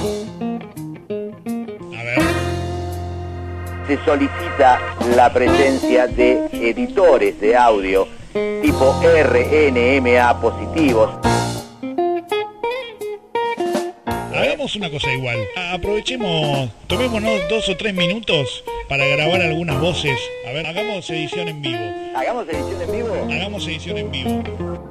A ver. Se solicita la presencia de editores de audio tipo R N M A positivos. Hagamos una cosa igual. Aprovechemos, tomémonos dos o tres minutos para grabar algunas voces. A ver, hagamos edición en vivo. ¿Hagamos edición en vivo? Hagamos edición en vivo.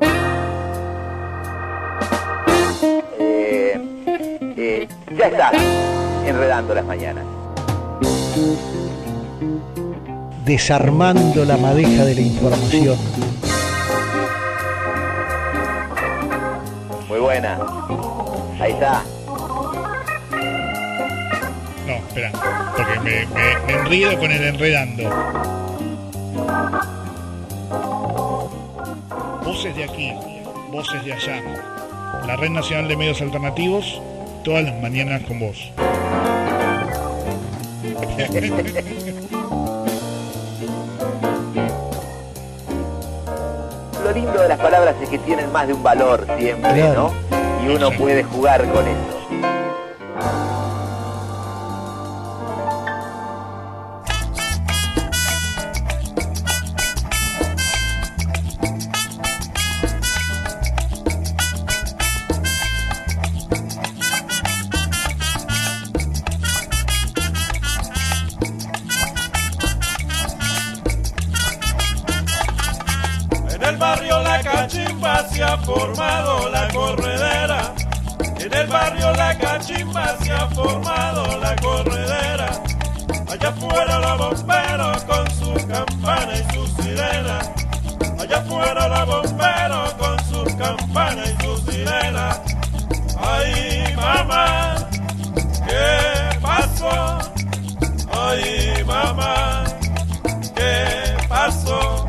Eh, eh, ya está, enredando las mañanas. Desarmando la madeja de la información. Muy buena. Ahí está. No, espera, porque me, me, me enredo con el enredando. Voces de aquí, voces de allá. La Red Nacional de Medios Alternativos, todas las mañanas con vos. Lo lindo de las palabras es que tienen más de un valor siempre, claro, ¿no? Y uno puede jugar con eso. Se ha formado la corredera, en el barrio La Cachimba se ha formado la corredera, allá afuera los bomberos con su campana y su sirena, allá afuera los bomberos con su campana y su sirena. Ay mamá, ¿qué pasó? Ay mamá, ¿qué pasó?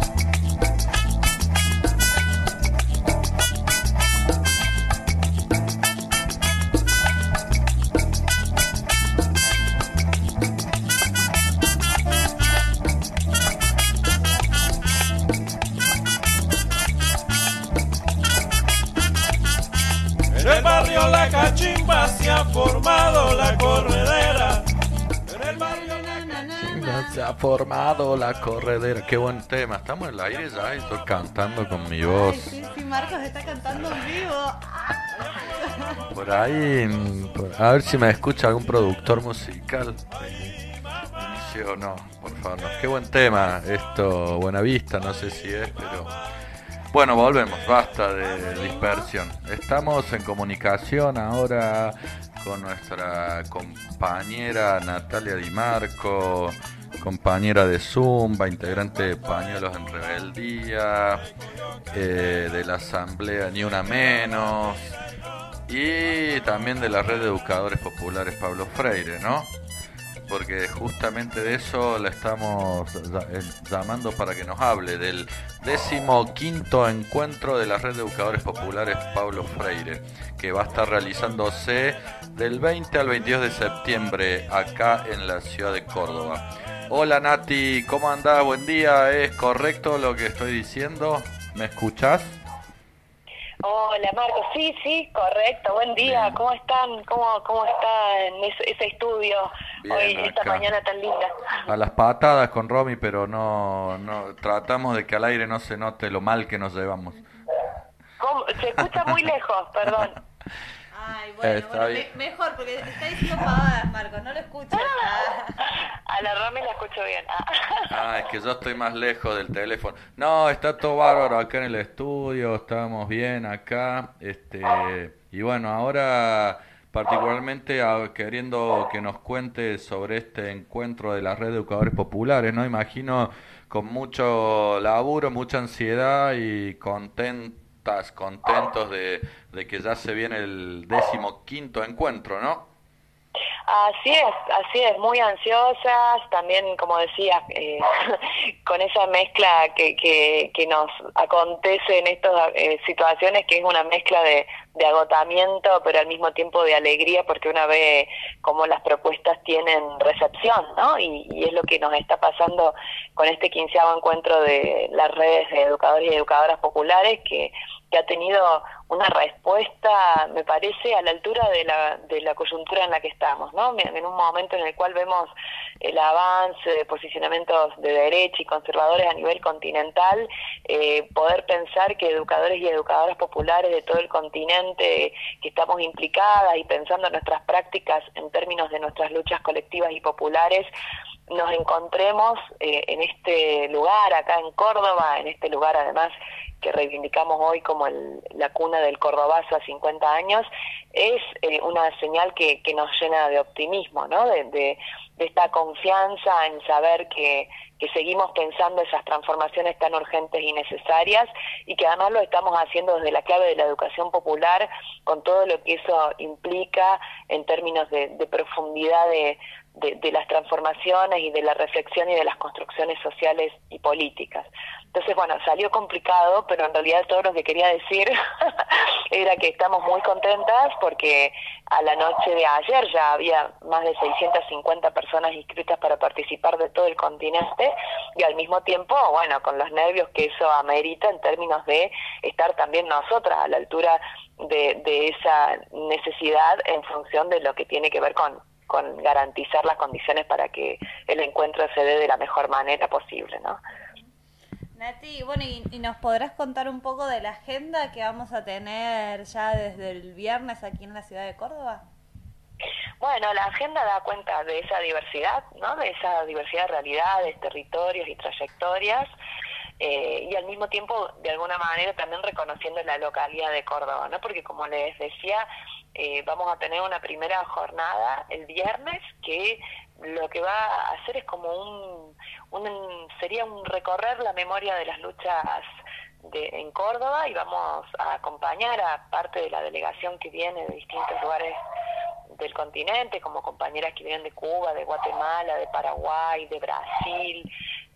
En el barrio La Cachimba se ha formado la corredera. En el barrio La Cachimba se ha formado la corredera. Qué buen tema. Estamos en el aire ya y estoy cantando con mi voz. Ay, sí, sí, Marcos está cantando en vivo. Por ahí, por, a ver si me escucha algún productor musical. Sí o no, por favor. No. Qué buen tema. Esto, Buenavista, no sé si es, pero... Bueno, volvemos, basta de dispersión. Estamos en comunicación ahora con nuestra compañera Natalia Di Marco, compañera de Zumba, integrante de Pañuelos en Rebeldía, eh, de la Asamblea Ni Una Menos y también de la Red de Educadores Populares Pablo Freire, ¿no? Porque justamente de eso la estamos llamando para que nos hable del décimo quinto encuentro de la Red de Educadores Populares Pablo Freire, que va a estar realizándose del veinte al veintidós de septiembre acá en la ciudad de Córdoba. Hola Nati, ¿cómo andás? Buen día, ¿es correcto lo que estoy diciendo? ¿Me escuchás? Hola Marcos, sí, sí, correcto, buen día, bien. ¿Cómo están? ¿Cómo, cómo está en ese, ese estudio bien, hoy, acá. Esta mañana tan linda? A las patadas con Romy, pero no, no tratamos de que al aire no se note lo mal que nos llevamos. ¿Cómo? Se escucha muy lejos, perdón. Ay, bueno, bueno me, mejor, porque está diciendo pavadas, Marcos, no lo escuchas. A la Romy la escucho bien. Ah, es que yo estoy más lejos del teléfono. No, está todo bárbaro acá en el estudio, estamos bien acá. este Y bueno, ahora particularmente a, queriendo que nos cuente sobre este encuentro de la Red de Educadores Populares, ¿no? Imagino con mucho laburo, mucha ansiedad y contento. Estás contentos de, de que ya se viene el décimo quinto encuentro, ¿no? Así es, así es, muy ansiosas, también como decías, eh, con esa mezcla que, que, que nos acontece en estas eh, situaciones, que es una mezcla de, de agotamiento, pero al mismo tiempo de alegría, porque uno ve cómo las propuestas tienen recepción, ¿no? Y, y es lo que nos está pasando con este quinceavo encuentro de las redes de educadores y educadoras populares, que que ha tenido una respuesta, me parece, a la altura de la, de la coyuntura en la que estamos, ¿no? En un momento en el cual vemos el avance de posicionamientos de derecha y conservadores a nivel continental, eh, poder pensar que educadores y educadoras populares de todo el continente que estamos implicadas y pensando en nuestras prácticas en términos de nuestras luchas colectivas y populares, nos encontremos eh, en este lugar, acá en Córdoba, en este lugar además que reivindicamos hoy como el, la cuna del cordobazo a cincuenta años, es eh, una señal que, que nos llena de optimismo, ¿no? De, de, de esta confianza en saber que, que seguimos pensando esas transformaciones tan urgentes y necesarias, y que además lo estamos haciendo desde la clave de la educación popular, con todo lo que eso implica en términos de, de profundidad de, de, de las transformaciones y de la reflexión y de las construcciones sociales y políticas. Entonces, bueno, salió complicado, pero en realidad todo lo que quería decir era que estamos muy contentas porque a la noche de ayer ya había más de seiscientas cincuenta personas inscritas para participar de todo el continente, y al mismo tiempo, bueno, con los nervios que eso amerita en términos de estar también nosotras a la altura de, de esa necesidad en función de lo que tiene que ver con, con garantizar las condiciones para que el encuentro se dé de la mejor manera posible, ¿no? Nati, bueno, y, y nos podrás contar un poco de la agenda que vamos a tener ya desde el viernes aquí en la ciudad de Córdoba. Bueno, la agenda da cuenta de esa diversidad, ¿no? De esa diversidad de realidades, territorios y trayectorias, eh, y al mismo tiempo, de alguna manera, también reconociendo la localidad de Córdoba, ¿no? Porque como les decía, eh, vamos a tener una primera jornada el viernes que lo que va a hacer es como un, un sería un recorrer la memoria de las luchas de, en Córdoba, y vamos a acompañar a parte de la delegación que viene de distintos lugares del continente, como compañeras que vienen de Cuba, de Guatemala, de Paraguay, de Brasil,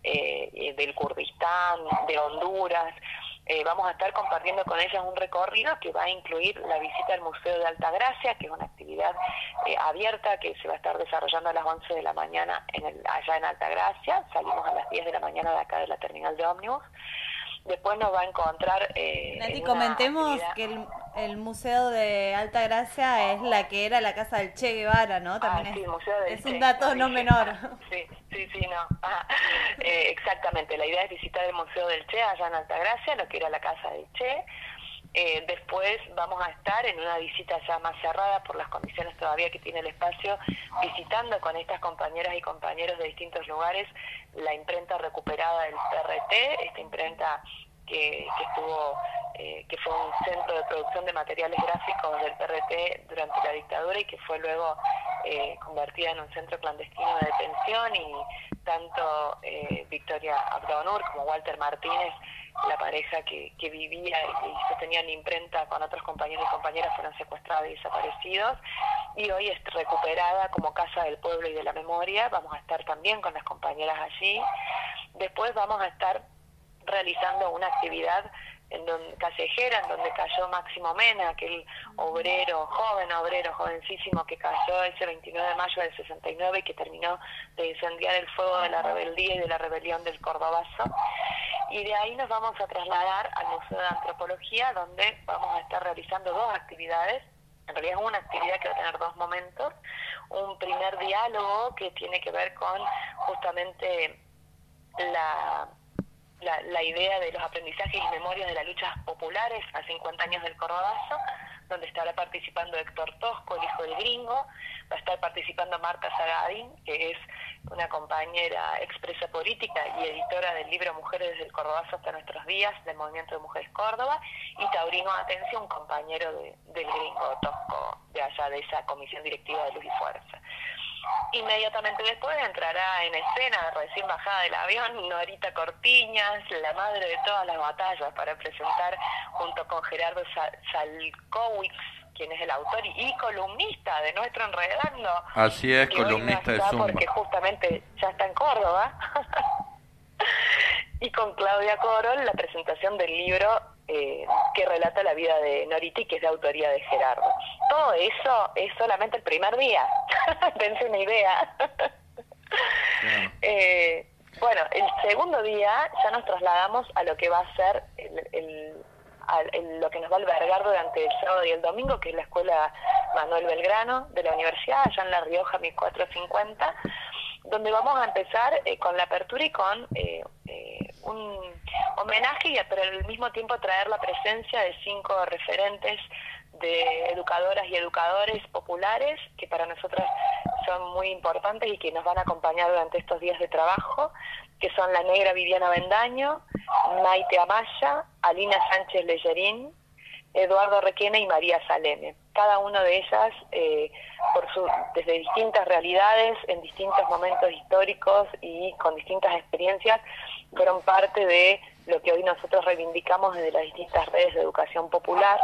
eh, del Kurdistán, de Honduras. Eh, vamos a estar compartiendo con ellas un recorrido que va a incluir la visita al Museo de Altagracia, que es una actividad eh, abierta que se va a estar desarrollando a las once de la mañana en el, allá en Altagracia. Salimos a las diez de la mañana de acá de la terminal de ómnibus. Después nos va a encontrar... Eh, Nati, comentemos actividad... que el, el Museo de Altagracia es la que era la casa del Che Guevara, ¿no? También ah, es, sí, Museo del es Che, un dato no menor. Sí, sí, sí, no. Ah, eh, exactamente, la idea es visitar el Museo del Che allá en Altagracia, lo que era la casa del Che. Eh, después vamos a estar en una visita ya más cerrada por las condiciones todavía que tiene el espacio, visitando con estas compañeras y compañeros de distintos lugares la imprenta recuperada del P R T, esta imprenta que, que estuvo eh, que fue un centro de producción de materiales gráficos del P R T durante la dictadura y que fue luego eh, convertida en un centro clandestino de detención, y tanto eh, Victoria Abdonur como Walter Martínez, la pareja que, que vivía y sostenía la imprenta con otros compañeros y compañeras, fueron secuestrados y desaparecidos, y hoy es recuperada como Casa del Pueblo y de la Memoria. Vamos a estar también con las compañeras allí. Después vamos a estar realizando una actividad en donde, callejera, en donde cayó Máximo Mena, aquel obrero, joven obrero, jovencísimo, que cayó ese veintinueve de mayo del sesenta y nueve y que terminó de incendiar el fuego de la rebeldía y de la rebelión del Cordobazo. Y de ahí nos vamos a trasladar al Museo de Antropología, donde vamos a estar realizando dos actividades. En realidad es una actividad que va a tener dos momentos. Un primer diálogo que tiene que ver con justamente la... La, la idea de los aprendizajes y memorias de las luchas populares a cincuenta años del Cordobazo, donde estará participando Héctor Tosco, el hijo del gringo. Va a estar participando Marta Zagadín, que es una compañera expresa política y editora del libro Mujeres desde el Cordobazo hasta nuestros días, del Movimiento de Mujeres Córdoba, y Taurino Atencio, un compañero de, del gringo Tosco, de allá de esa comisión directiva de Luz y Fuerza. Inmediatamente después entrará en escena, recién bajada del avión, Norita Cortiñas, la madre de todas las batallas, para presentar junto con Gerardo Salkowicz, quien es el autor y, y columnista de Nuestro Enredando. Así es, columnista de Zumba. Porque justamente ya está en Córdoba. Y con Claudia Corol, la presentación del libro eh, que relata la vida de Noriti, que es de autoría de Gerardo. Todo eso es solamente el primer día. Dense una idea. Claro. eh, bueno, el segundo día ya nos trasladamos a lo que va a ser el, el a, en lo que nos va a albergar durante el sábado y el domingo, que es la Escuela Manuel Belgrano de la Universidad, allá en La Rioja mil cuatrocientos cincuenta, donde vamos a empezar eh, con la apertura y con eh, eh, un homenaje, y pero al mismo tiempo traer la presencia de cinco referentes de educadoras y educadores populares que para nosotras son muy importantes y que nos van a acompañar durante estos días de trabajo, que son la negra Viviana Bendaño, Maite Amaya, Alina Sánchez Leyerín, Eduardo Requena y María Saleme. Cada una de ellas, eh, por su, desde distintas realidades, en distintos momentos históricos y con distintas experiencias, fueron parte de lo que hoy nosotros reivindicamos desde las distintas redes de educación popular.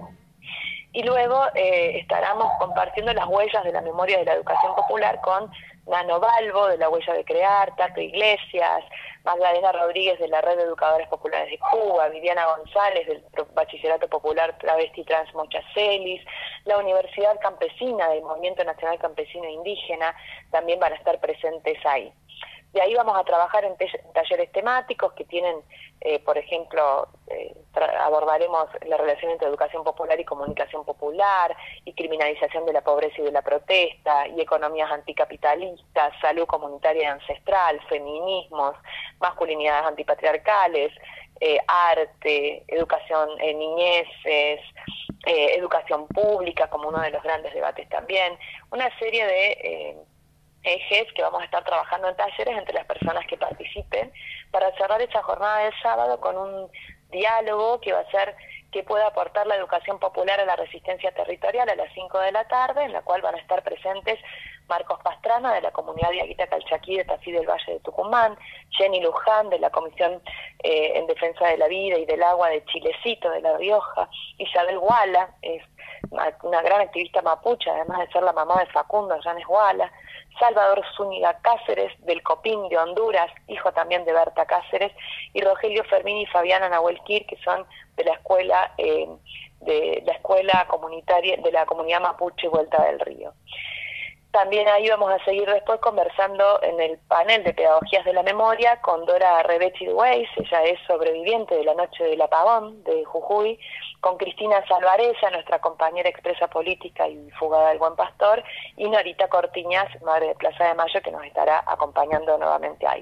Y luego eh, estaremos compartiendo las huellas de la memoria de la educación popular con Nano Balbo, de la Huella de Crear, Tato Iglesias, Magdalena Rodríguez, de la Red de Educadores Populares de Cuba, Viviana González, del Bachillerato Popular Travesti Trans Mochacelis, la Universidad Campesina del Movimiento Nacional Campesino e Indígena, también van a estar presentes ahí. De ahí vamos a trabajar en talleres temáticos que tienen, eh, por ejemplo, eh, abordaremos la relación entre educación popular y comunicación popular, y criminalización de la pobreza y de la protesta, y economías anticapitalistas, salud comunitaria y ancestral, feminismos, masculinidades antipatriarcales, eh, arte, educación en niñeces, eh, educación pública como uno de los grandes debates también, una serie de Eh, ejes que vamos a estar trabajando en talleres entre las personas que participen para cerrar esa jornada del sábado con un diálogo que va a ser qué puede aportar la educación popular a la resistencia territorial a las cinco de la tarde, en la cual van a estar presentes Marcos Pastrana, de la comunidad de Aguita Calchaquí de Tafí del Valle de Tucumán, Jenny Luján, de la Comisión eh, en Defensa de la Vida y del Agua de Chilecito, de La Rioja, Isabel Guala, es una gran activista mapuche, además de ser la mamá de Facundo, Janes Guala, Salvador Zúñiga Cáceres, del Copín de Honduras, hijo también de Berta Cáceres, y Rogelio Fermín y Fabiana Nahuel Quir, que son de la escuela eh, de la escuela comunitaria de la comunidad mapuche Vuelta del Río. También ahí vamos a seguir después conversando en el panel de Pedagogías de la Memoria con Dora Rebechi Dueis, ella es sobreviviente de la Noche del Apagón de Jujuy, con Cristina Salvareza, nuestra compañera expresa política y fugada del Buen Pastor, y Norita Cortiñas, madre de Plaza de Mayo, que nos estará acompañando nuevamente ahí.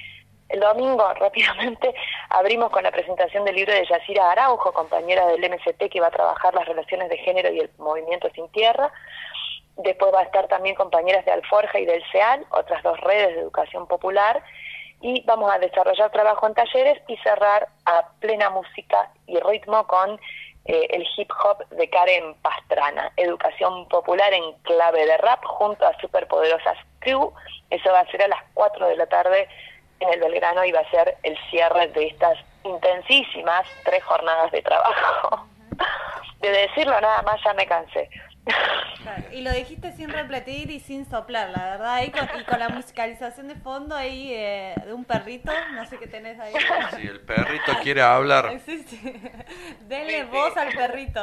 El domingo, rápidamente, abrimos con la presentación del libro de Yacira Araujo, compañera del M S T, que va a trabajar las relaciones de género y el movimiento sin tierra. Después va a estar también compañeras de Alforja y del CEAL, otras dos redes de educación popular, y vamos a desarrollar trabajo en talleres y cerrar a plena música y ritmo con eh, el hip hop de Karen Pastrana, educación popular en clave de rap junto a Superpoderosas Crew. Eso va a ser a las cuatro de la tarde en el Belgrano y va a ser el cierre de estas intensísimas tres jornadas de trabajo. De decirlo nada más ya me cansé. Claro, y lo dijiste sin repetir y sin soplar, la verdad, y con, y con la musicalización de fondo ahí eh, de un perrito, no sé qué tenés ahí. Sí, el perrito quiere hablar. Sí, sí. Denle sí, voz sí. al perrito.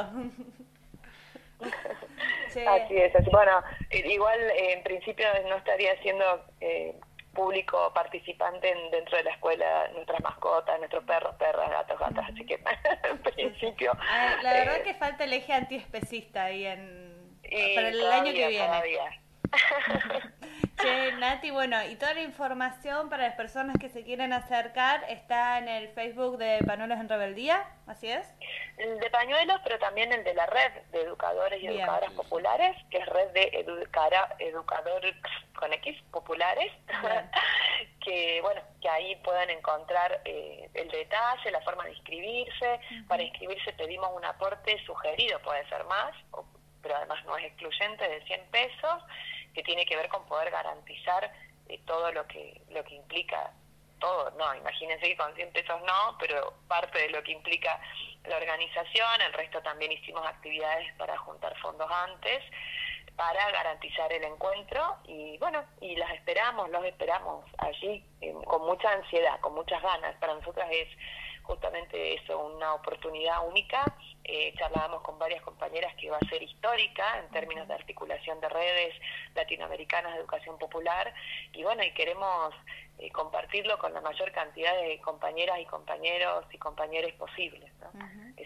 Che. Así es, así. Bueno, igual eh, en principio no estaría siendo eh, público participante en, dentro de la escuela, nuestras mascotas, nuestros perros, perras, gatos, gatas, uh-huh. Así que en principio... Ver, la verdad eh, que falta el eje antiespecista ahí en... Y para el todavía, año que viene. Todavía. Che, Nati, bueno, y toda la información para las personas que se quieren acercar está en el Facebook de Pañuelos en Rebeldía, ¿así es? El de Pañuelos, pero también el de la red de educadores y Bien. educadoras populares, que es red de educara, educadores con X populares, que bueno, que ahí pueden encontrar eh, el detalle, la forma de inscribirse. Uh-huh. Para inscribirse pedimos un aporte sugerido, puede ser más, o pero además no es excluyente, de cien pesos, que tiene que ver con poder garantizar eh, todo lo que lo que implica, todo, no, imagínense que con cien pesos no, pero parte de lo que implica la organización. El resto también hicimos actividades para juntar fondos antes, para garantizar el encuentro, y bueno, y las esperamos, los esperamos allí, eh, con mucha ansiedad, con muchas ganas. Para nosotras es justamente eso, una oportunidad única. Eh, charlábamos con varias compañeras que va a ser histórica en términos de articulación de redes latinoamericanas de educación popular, y bueno, y queremos eh, compartirlo con la mayor cantidad de compañeras y compañeros y compañeros posibles, ¿no? Uh-huh. Es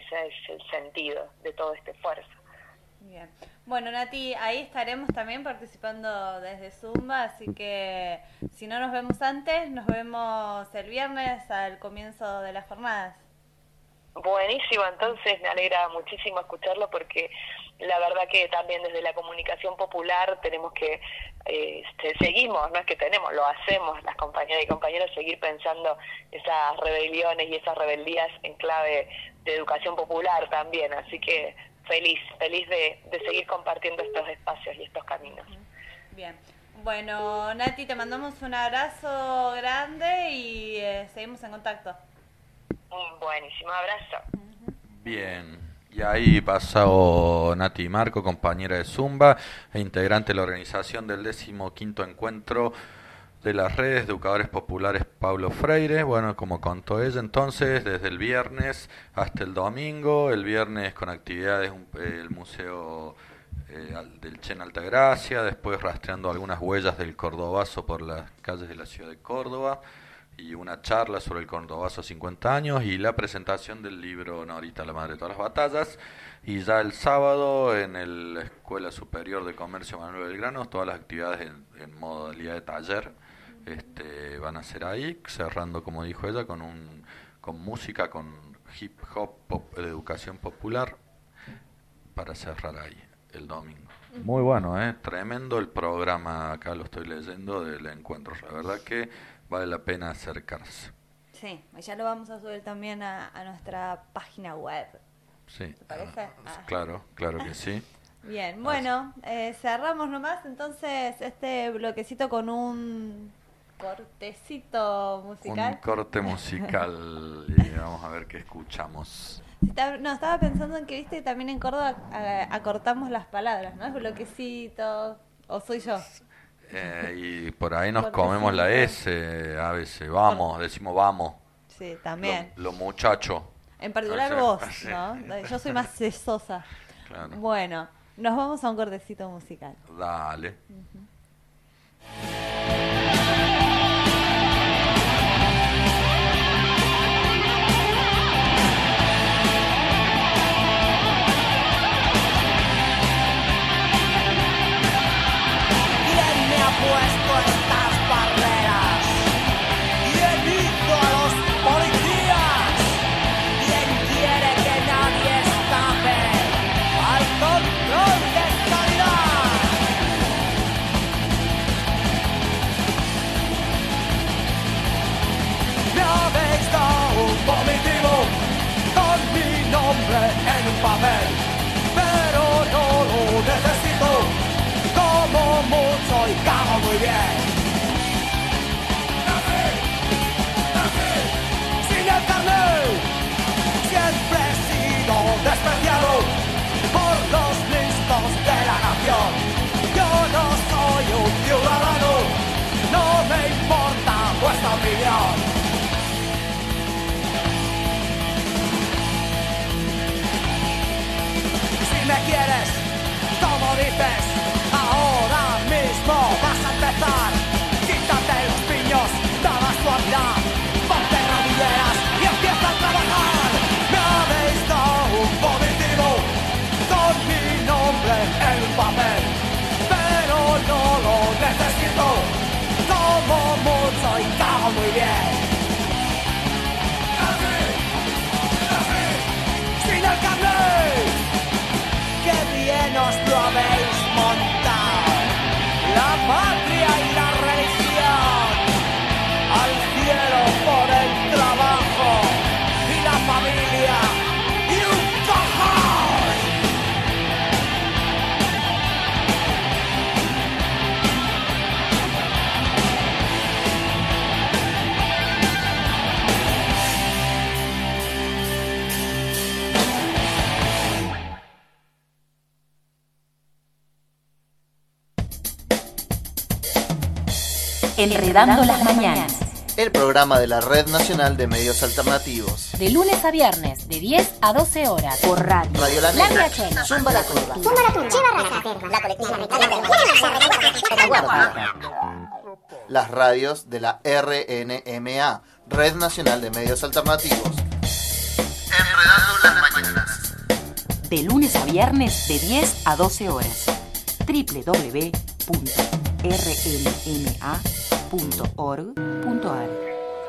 ese es el sentido de todo este esfuerzo. Bien. Bueno, Nati, ahí estaremos también participando desde Zumba, así que si no nos vemos antes, nos vemos el viernes al comienzo de las jornadas. Buenísimo, entonces me alegra muchísimo escucharlo porque la verdad que también desde la comunicación popular tenemos que, eh, seguimos, no es que tenemos, lo hacemos las compañeras y compañeros, seguir pensando esas rebeliones y esas rebeldías en clave de educación popular también, así que feliz, feliz de, de seguir compartiendo estos espacios y estos caminos. Bien, bueno Nati, te mandamos un abrazo grande y eh, seguimos en contacto. Un buenísimo abrazo. Bien, y ahí pasó Nati Marco, compañera de Zumba e integrante de la organización del décimo quinto encuentro de las redes de educadores populares Paulo Freire. Bueno, como contó ella, entonces, desde el viernes hasta el domingo, el viernes con actividades un, eh, el Museo eh, del Che en Altagracia, después rastreando algunas huellas del cordobazo por las calles de la ciudad de Córdoba, y una charla sobre el cordobazo cincuenta años, y la presentación del libro Norita, la madre de todas las batallas. Y ya el sábado en el- la Escuela Superior de Comercio Manuel Belgrano, todas las actividades en, en modalidad de taller este, van a ser ahí, cerrando, como dijo ella, con un con música, con hip hop, pop, de educación popular, para cerrar ahí el domingo. Muy bueno, ¿eh? Tremendo el programa, acá lo estoy leyendo, del encuentro. La verdad que vale la pena acercarse. Sí, ya lo vamos a subir también a, a nuestra página web. Sí. ¿Te parece? Ah. Claro, claro que sí. Bien, bueno, eh, cerramos nomás entonces este bloquecito con un cortecito musical. Un corte musical y vamos a ver qué escuchamos. Está- No, estaba pensando en que, viste, también en Córdoba eh, acortamos las palabras, ¿no? Es bloquecito, o soy yo. Eh, y por ahí nos comemos la S a veces, vamos, decimos vamos. Sí, también. Lo, lo muchacho. En particular O sea, vos, sí. ¿no? Yo soy más sesosa. Claro. Bueno, nos vamos a un cortecito musical. Dale. ¿Quién me ha puesto estas barreras? ¿Quién hizo a los policías? ¿Quién quiere que nadie escape al control de calidad? Me habéis dado un vomitivo con mi nombre en un papel, pero no lo necesito. Como mucho y cago muy bien. Sin el carnet, siempre he sido despreciado por los listos de la nación. Yo no soy un ciudadano, no me importa vuestra opinión. Si me quieres, como dices, ahora mismo vas a empezar. Quítate los piños, dame suavidad, ponte rodilleras y empieza a trabajar. Me habéis dado un positivo con mi nombre en un papel, pero no lo necesito. Como mucho y cago muy bien. Sin el carnet, qué bien os lo habéis montado. La patria y la religión, al cielo por el trabajo y la familia y un cojón. Enredando las mañanas. El programa de la Red Nacional de Medios Alternativos. De lunes a viernes, de diez a doce horas. Por radio. Radio La Negra. La Riachena. Zumba la Curva. Zumba la Curva. La colectiva. Las radios de la R N M A, Red Nacional de Medios Alternativos. Enredando las mañanas. de lunes a viernes de diez a doce horas. doble u doble u doble u punto r n m a punto org punto a r.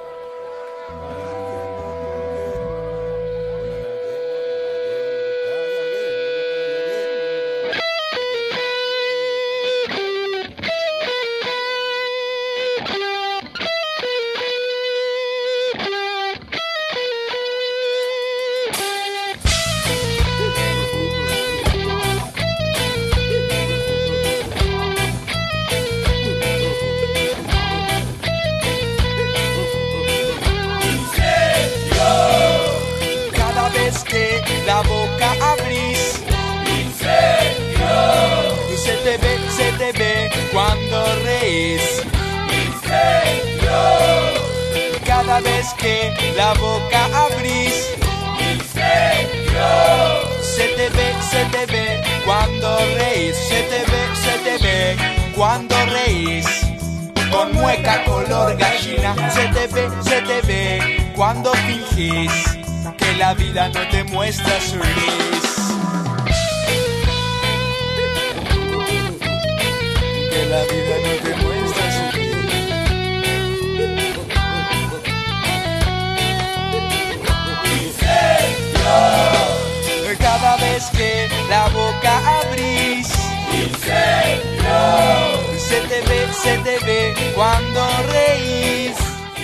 La boca abrís, incendio. Y se te ve, se te ve cuando reís, incendio. Cada vez que la boca abrís, incendio. Se te ve, se te ve cuando reís, se te ve, se te ve cuando reís. Con mueca color gallina, se te ve, se te ve cuando fingís que la vida no te muestra su gris. Que la vida no te muestra su gris. Incendio. Cada vez que la boca abrís, incendio. Se te ve, se te ve cuando reís.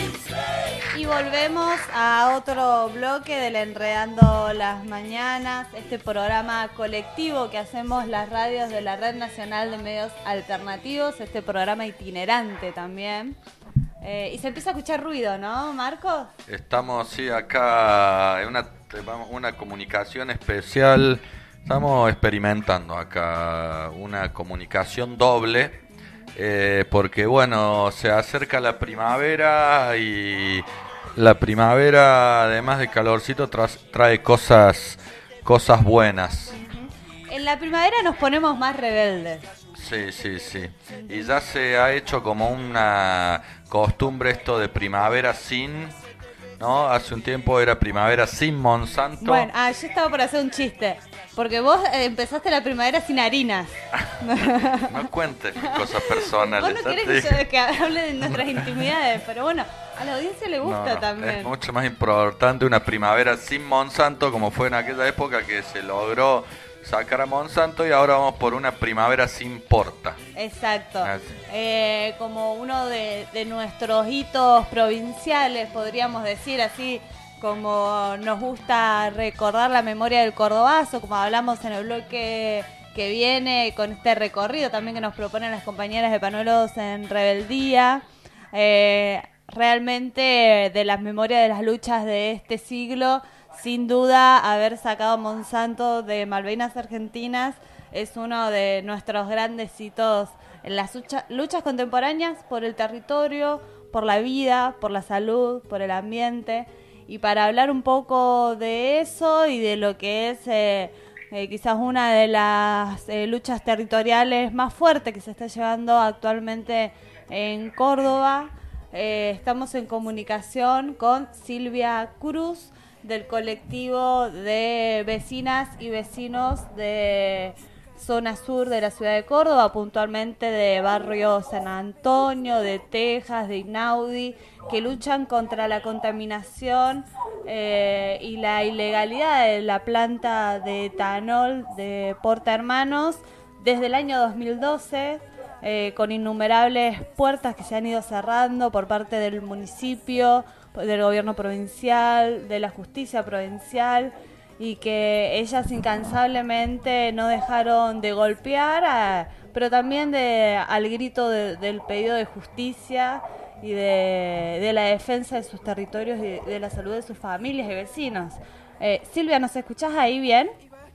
Y volvemos a otro bloque del Enredando las Mañanas, este programa colectivo que hacemos las radios de la Red Nacional de Medios Alternativos, este programa itinerante también. Eh, y se empieza a escuchar ruido, ¿no, Marcos? Estamos, sí, acá en una, una comunicación especial. Estamos experimentando acá una comunicación doble, eh, porque, bueno, se acerca la primavera y la primavera, además de calorcito, tra- trae cosas, cosas buenas. En la primavera nos ponemos más rebeldes. Sí, sí, sí. Y ya se ha hecho como una costumbre esto de primavera sin, ¿no? Hace un tiempo era primavera sin Monsanto. Bueno, ah, yo estaba por hacer un chiste. Porque vos eh, empezaste la primavera sin harinas. No cuentes cosas personales. Vos no querés que, yo, que hable de nuestras intimidades, pero bueno, a la audiencia le gusta no, no, también. Es mucho más importante una primavera sin Monsanto, como fue en aquella época que se logró sacar a Monsanto, y ahora vamos por una primavera sin Porta. Exacto. Eh, como uno de, de nuestros hitos provinciales, podríamos decir así, como nos gusta recordar la memoria del cordobazo, como hablamos en el bloque que viene con este recorrido también que nos proponen las compañeras de Panuelos en Rebeldía. Eh, realmente de las memorias de las luchas de este siglo, sin duda haber sacado Monsanto de Malvinas Argentinas es uno de nuestros grandes hitos en las lucha, luchas contemporáneas por el territorio, por la vida, por la salud, por el ambiente. Y para hablar un poco de eso y de lo que es eh, eh, quizás una de las eh, luchas territoriales más fuertes que se está llevando actualmente en Córdoba, eh, estamos en comunicación con Silvia Cruz, del colectivo de vecinas y vecinos de zona sur de la ciudad de Córdoba, puntualmente de barrio San Antonio, de Tejas, de Inaudi, que luchan contra la contaminación eh, y la ilegalidad de la planta de etanol de Porta Hermanos desde el año dos mil doce, eh, con innumerables puertas que se han ido cerrando por parte del municipio, del gobierno provincial, de la justicia provincial, y que ellas incansablemente no dejaron de golpear, a, pero también de, al grito de, del pedido de justicia y de, de la defensa de sus territorios y de la salud de sus familias y vecinos. Eh, Silvia, ¿nos escuchás ahí bien?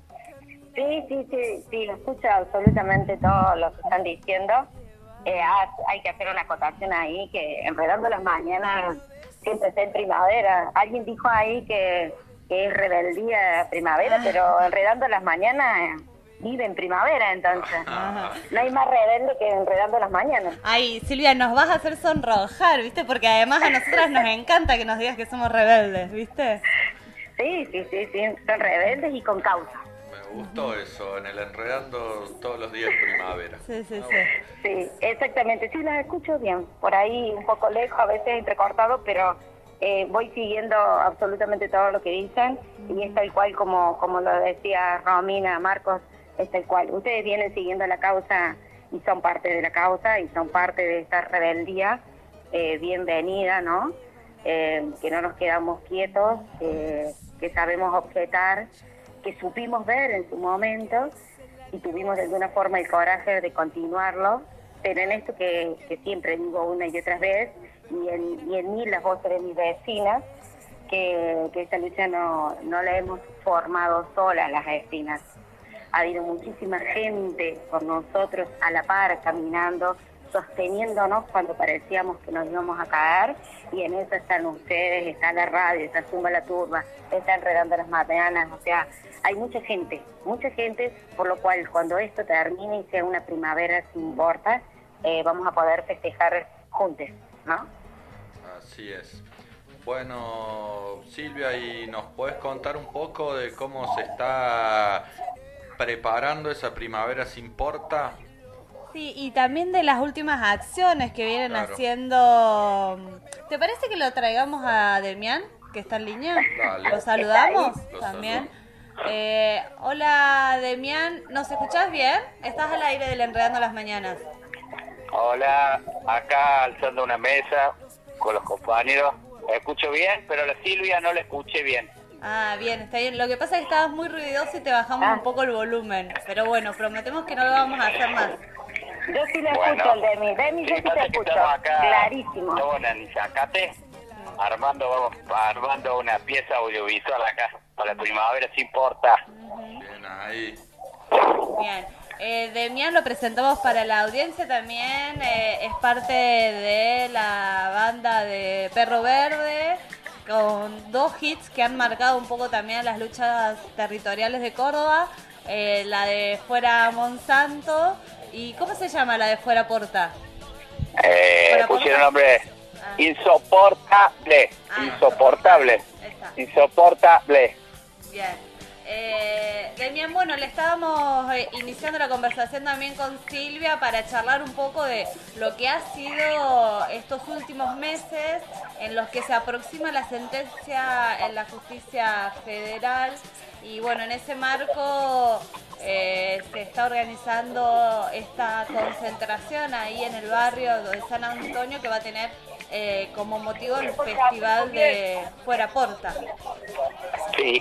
Sí, sí, sí, sí, lo escucho absolutamente todo lo que están diciendo. Eh, hay que hacer una acotación ahí, que Enredando las Mañanas siempre está en primavera. Alguien dijo ahí que, que es rebeldía primavera, pero Enredando las Mañanas vive en primavera, entonces. Ajá. No hay más rebelde que Enredando las Mañanas. Ay, Silvia, nos vas a hacer sonrojar, ¿viste? Porque además a nosotras nos encanta que nos digas que somos rebeldes, ¿viste? Sí, sí, sí, sí, son rebeldes y con causa. Me gustó eso, en el Enredando todos los días primavera. Sí, sí, Ah, sí. Sí, exactamente. Sí, las escucho bien. Por ahí un poco lejos, a veces entrecortado, pero eh, voy siguiendo absolutamente todo lo que dicen y es tal cual como, como lo decía Romina, Marcos, es tal cual. Ustedes vienen siguiendo la causa y son parte de la causa y son parte de esta rebeldía. Eh, bienvenida, ¿no? Eh, que no nos quedamos quietos, eh, que sabemos objetar, que supimos ver en su momento y tuvimos de alguna forma el coraje de continuarlo, pero en esto que, que siempre digo una y otra vez, y en, y en mí las voces de mis vecinas, que, que esta lucha no, no la hemos formado solas las vecinas. Ha habido muchísima gente con nosotros a la par, caminando, sosteniéndonos cuando parecíamos que nos íbamos a caer, y en eso están ustedes, está la radio, está Zumba la Turba, está Enredando las Mañanas, o sea, hay mucha gente, mucha gente, por lo cual cuando esto termine y sea una primavera sin bordas, eh, vamos a poder festejar juntos, ¿no? Así es. Bueno, Silvia, ¿y nos puedes contar un poco de cómo se está preparando esa primavera sin porta? Sí, y también de las últimas acciones que vienen Claro. haciendo. ¿Te parece que lo traigamos a Demián, que está en línea? Dale. ¿Lo saludamos Lo también? Eh, hola, Demián, ¿nos escuchás bien? Estás al aire del Enredando las Mañanas. Hola, acá alzando una mesa con los compañeros. Escucho bien, pero a la Silvia no la escuché bien. Ah, bien, está bien. Lo que pasa es que estabas muy ruidoso y te bajamos un poco el volumen. Pero bueno, prometemos que no lo vamos a hacer más. Yo sí lo Bueno, escucho, el Demi, Demi, yo sí pasa te que escucho, estamos acá, clarísimo. estamos en Zacate, armando, vamos, armando una pieza audiovisual acá, para la primavera sin porta. Bien ahí. Bien. Eh, Demián lo presentamos para la audiencia también, eh, es parte de la banda de Perro Verde, con dos hits que han marcado un poco también las luchas territoriales de Córdoba, eh, la de Fuera Monsanto, y ¿cómo se llama la de Fuera Porta? Eh, ¿Fuera pusieron Porta? nombre insoportable, Ah, insoportable, Está. insoportable. Bien. Eh, Demián, bueno, le estábamos eh, iniciando la conversación también con Silvia para charlar un poco de lo que ha sido estos últimos meses en los que se aproxima la sentencia en la justicia federal, y bueno, en ese marco eh, se está organizando esta concentración ahí en el barrio de San Antonio, que va a tener eh, como motivo el festival de Fuera Porta. Sí.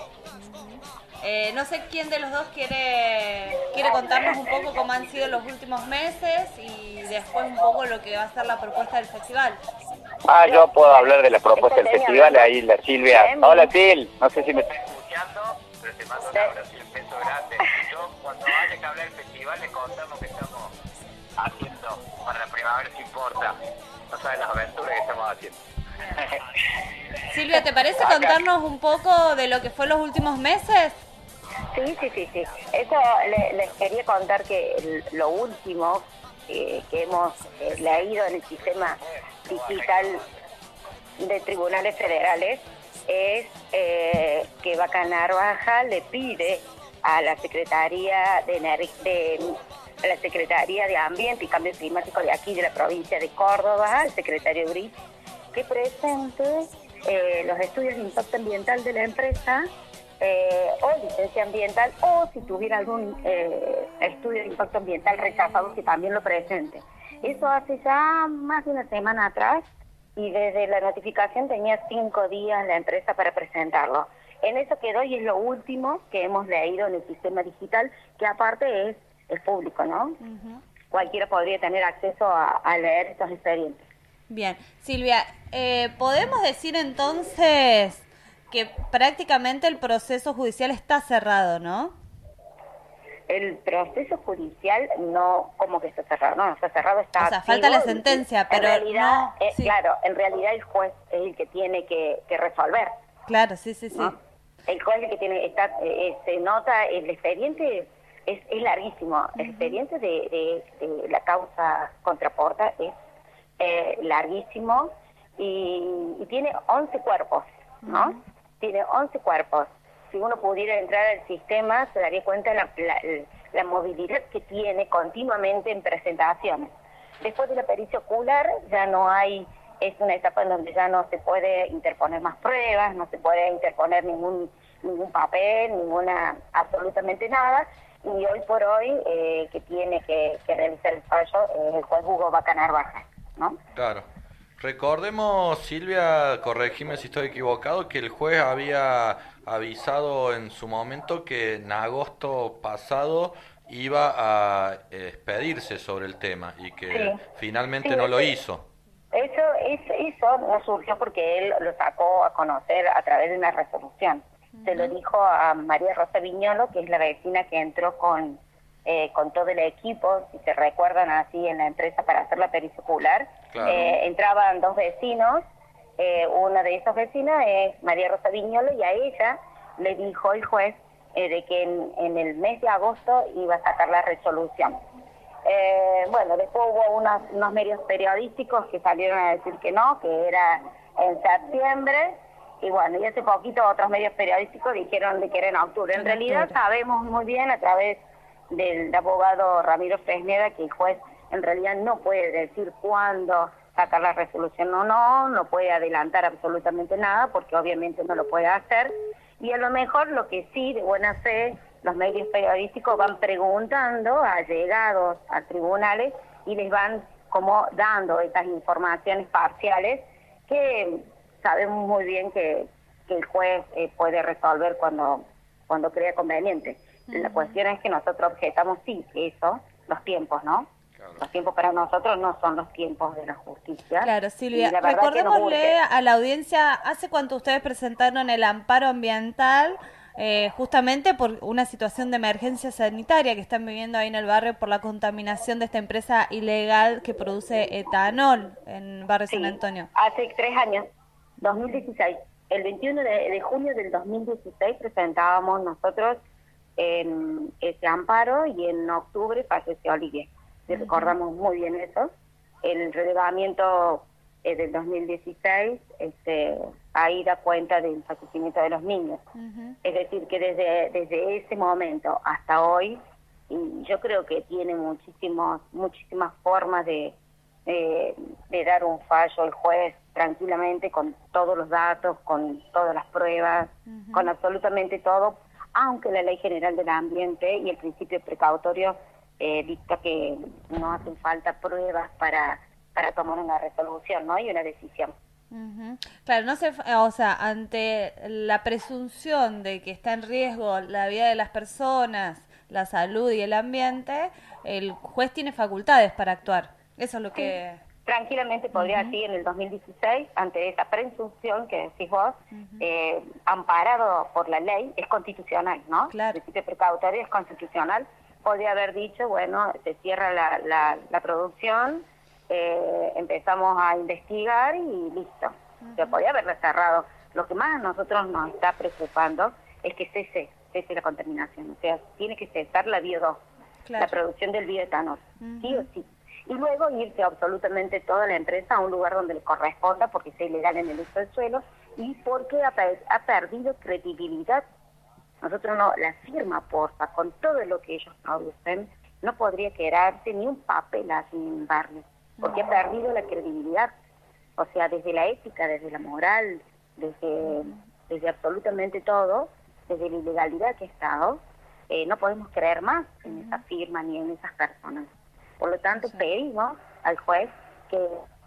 Eh, no sé quién de los dos quiere quiere contarnos un poco cómo han sido los últimos meses y después un poco lo que va a ser la propuesta del festival. Ah, yo puedo hablar de la propuesta del festival, ahí la Silvia. Hola, Sil, no sé si me estás escuchando, pero te mando un abrazo y un beso grande. Yo, cuando haya que hablar del festival, le contamos que estamos haciendo para la primavera, si importa. No sabes las aventuras que estamos haciendo. Silvia, ¿te parece Acá. contarnos un poco de lo que fue los últimos meses? Sí, sí, sí, sí. Eso le- les quería contar que el- lo último eh, que hemos eh, leído en el sistema digital de tribunales federales es eh, que Vaca Narvaja le pide a la Secretaría de, Ener- de a la Secretaría de Ambiente y Cambio Climático de aquí, de la provincia de Córdoba, al secretario Gris, que presente eh, los estudios de impacto ambiental de la empresa, eh, o licencia ambiental, o si tuviera algún eh, estudio de impacto ambiental rechazado, que también lo presente. Eso hace ya más de una semana atrás, y desde la notificación tenía cinco días la empresa para presentarlo. En eso quedó, y es lo último que hemos leído en el sistema digital, que aparte es, es público, ¿no? Cualquiera podría tener acceso a, a leer estos expedientes. Bien, Silvia, eh, ¿podemos decir entonces que prácticamente el proceso judicial está cerrado, no? El proceso judicial no, como que está cerrado, no, no está cerrado, está O sea, activo. falta la sentencia, pero en realidad, no, eh, sí. claro, en realidad el juez es el que tiene que, que resolver. Claro, sí, sí, sí. ¿no? El juez es el que tiene, está, eh, se nota, el expediente es, es larguísimo, el expediente de, de, de la causa contra Porta es eh, larguísimo y, y tiene once cuerpos, ¿no? Tiene once cuerpos. si uno pudiera entrar al sistema, se daría cuenta de la, la, la movilidad que tiene continuamente en presentaciones. Después de la pericia ocular ya no hay, es una etapa en donde ya no se puede interponer más pruebas, no se puede interponer ningún ningún papel, ninguna, absolutamente nada, y hoy por hoy eh, que tiene que, que realizar el fallo es el juez Hugo Vaca Narvaja, ¿no? Claro. Recordemos, Silvia, corregime si estoy equivocado, que el juez había avisado en su momento que en agosto pasado iba a expedirse sobre el tema y que Sí. finalmente Sí, no lo sí. hizo. Eso, eso, eso no surgió porque él lo sacó a conocer a través de una resolución. Se lo dijo a María Rosa Viñolo, que es la vecina que entró con eh, con todo el equipo, si se recuerdan así, en la empresa para hacer la pericia ocular. Claro. Eh, entraban dos vecinos, eh, una de esas vecinas es María Rosa Viñolo, y a ella le dijo el juez eh, de que en, en el mes de agosto iba a sacar la resolución. Eh, bueno, después hubo unos, unos medios periodísticos que salieron a decir que no, que era en septiembre, y bueno, y hace poquito otros medios periodísticos dijeron de que era en octubre. En realidad sabemos muy bien a través del abogado Ramiro Fresneda que el juez en realidad no puede decir cuándo sacar la resolución o no, no puede adelantar absolutamente nada porque obviamente no lo puede hacer, y a lo mejor lo que sí, de buena fe, los medios periodísticos van preguntando a allegados a tribunales y les van como dando estas informaciones parciales que sabemos muy bien que, que el juez eh, puede resolver cuando, cuando crea conveniente. Uh-huh. La cuestión es que nosotros objetamos sí eso, los tiempos, ¿no? Claro. Los tiempos para nosotros no son los tiempos de la justicia. Claro, Silvia, la verdad recordémosle que nos a la audiencia, ¿hace cuánto ustedes presentaron el amparo ambiental? Eh, justamente por una situación de emergencia sanitaria que están viviendo ahí en el barrio por la contaminación de esta empresa ilegal que produce etanol en Barrio Sí, San Antonio. Hace tres años, dos mil dieciséis, el veintiuno de, de junio del dos mil dieciséis presentábamos nosotros en ese amparo y en octubre falleció Olivier. Uh-huh. Recordamos muy bien eso. El relevamiento eh, del dos mil dieciséis este, ahí da cuenta del fallecimiento de los niños. Uh-huh. Es decir, que desde, desde ese momento hasta hoy, y yo creo que tiene muchísimos, muchísimas formas de, de, de dar un fallo el juez tranquilamente, con todos los datos, con todas las pruebas, uh-huh. con absolutamente todo, aunque la Ley General del Ambiente y el principio precautorio eh, dicta que no hacen falta pruebas para, para tomar una resolución, ¿no? Y una decisión. Uh-huh. Claro, no se, o sea, ante la presunción de que está en riesgo la vida de las personas, la salud y el ambiente, el juez tiene facultades para actuar. Eso es lo que... Sí. Tranquilamente podría uh-huh. así en el dos mil dieciséis, ante esa presunción que decís vos, uh-huh. eh, amparado por la ley, es constitucional, ¿no? Claro. El principio precautorio es constitucional. Podría haber dicho, bueno, se cierra la, la, la producción, eh, empezamos a investigar y listo. Uh-huh. Se podría haberla cerrado. Lo que más a nosotros nos está preocupando es que cese, cese la contaminación. O sea, tiene que cesar la bio dos, claro. La producción del bioetanol, uh-huh. sí o sí. Y luego irse absolutamente toda la empresa a un lugar donde le corresponda porque sea ilegal en el uso del suelo y porque ha, ha perdido credibilidad. Nosotros no, la firma, porfa, con todo lo que ellos producen, no podría quedarse ni un papel así en un barrio, porque ha perdido la credibilidad. O sea, desde la ética, desde la moral, desde, desde absolutamente todo, desde la ilegalidad que ha estado, eh, no podemos creer más en esa firma ni en esas personas. Por lo tanto, sí. pedimos al juez que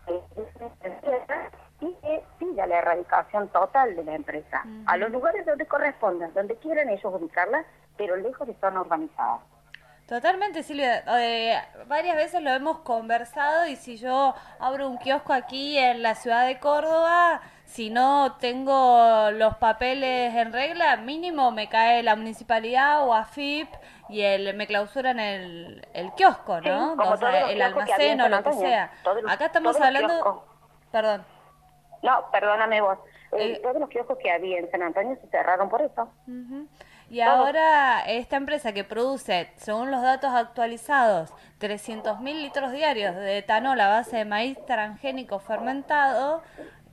y que pida la erradicación total de la empresa uh-huh. a los lugares donde correspondan, donde quieran ellos ubicarla, pero lejos de zona urbanizada. Totalmente, Silvia. Eh, varias veces lo hemos conversado y si yo abro un kiosco aquí en la ciudad de Córdoba, si no tengo los papeles en regla, mínimo me cae la municipalidad o A F I P y el, me clausuran el, el kiosco, ¿no? Sí, como o sea, el almacén o lo que sea. Los, Acá estamos hablando... Perdón. No, perdóname vos. Eh, eh, todos los kioscos que había en San Antonio se cerraron por eso. Uh-huh. Y Todo. Ahora esta empresa que produce, según los datos actualizados, trescientos mil litros diarios de etanol a base de maíz transgénico fermentado,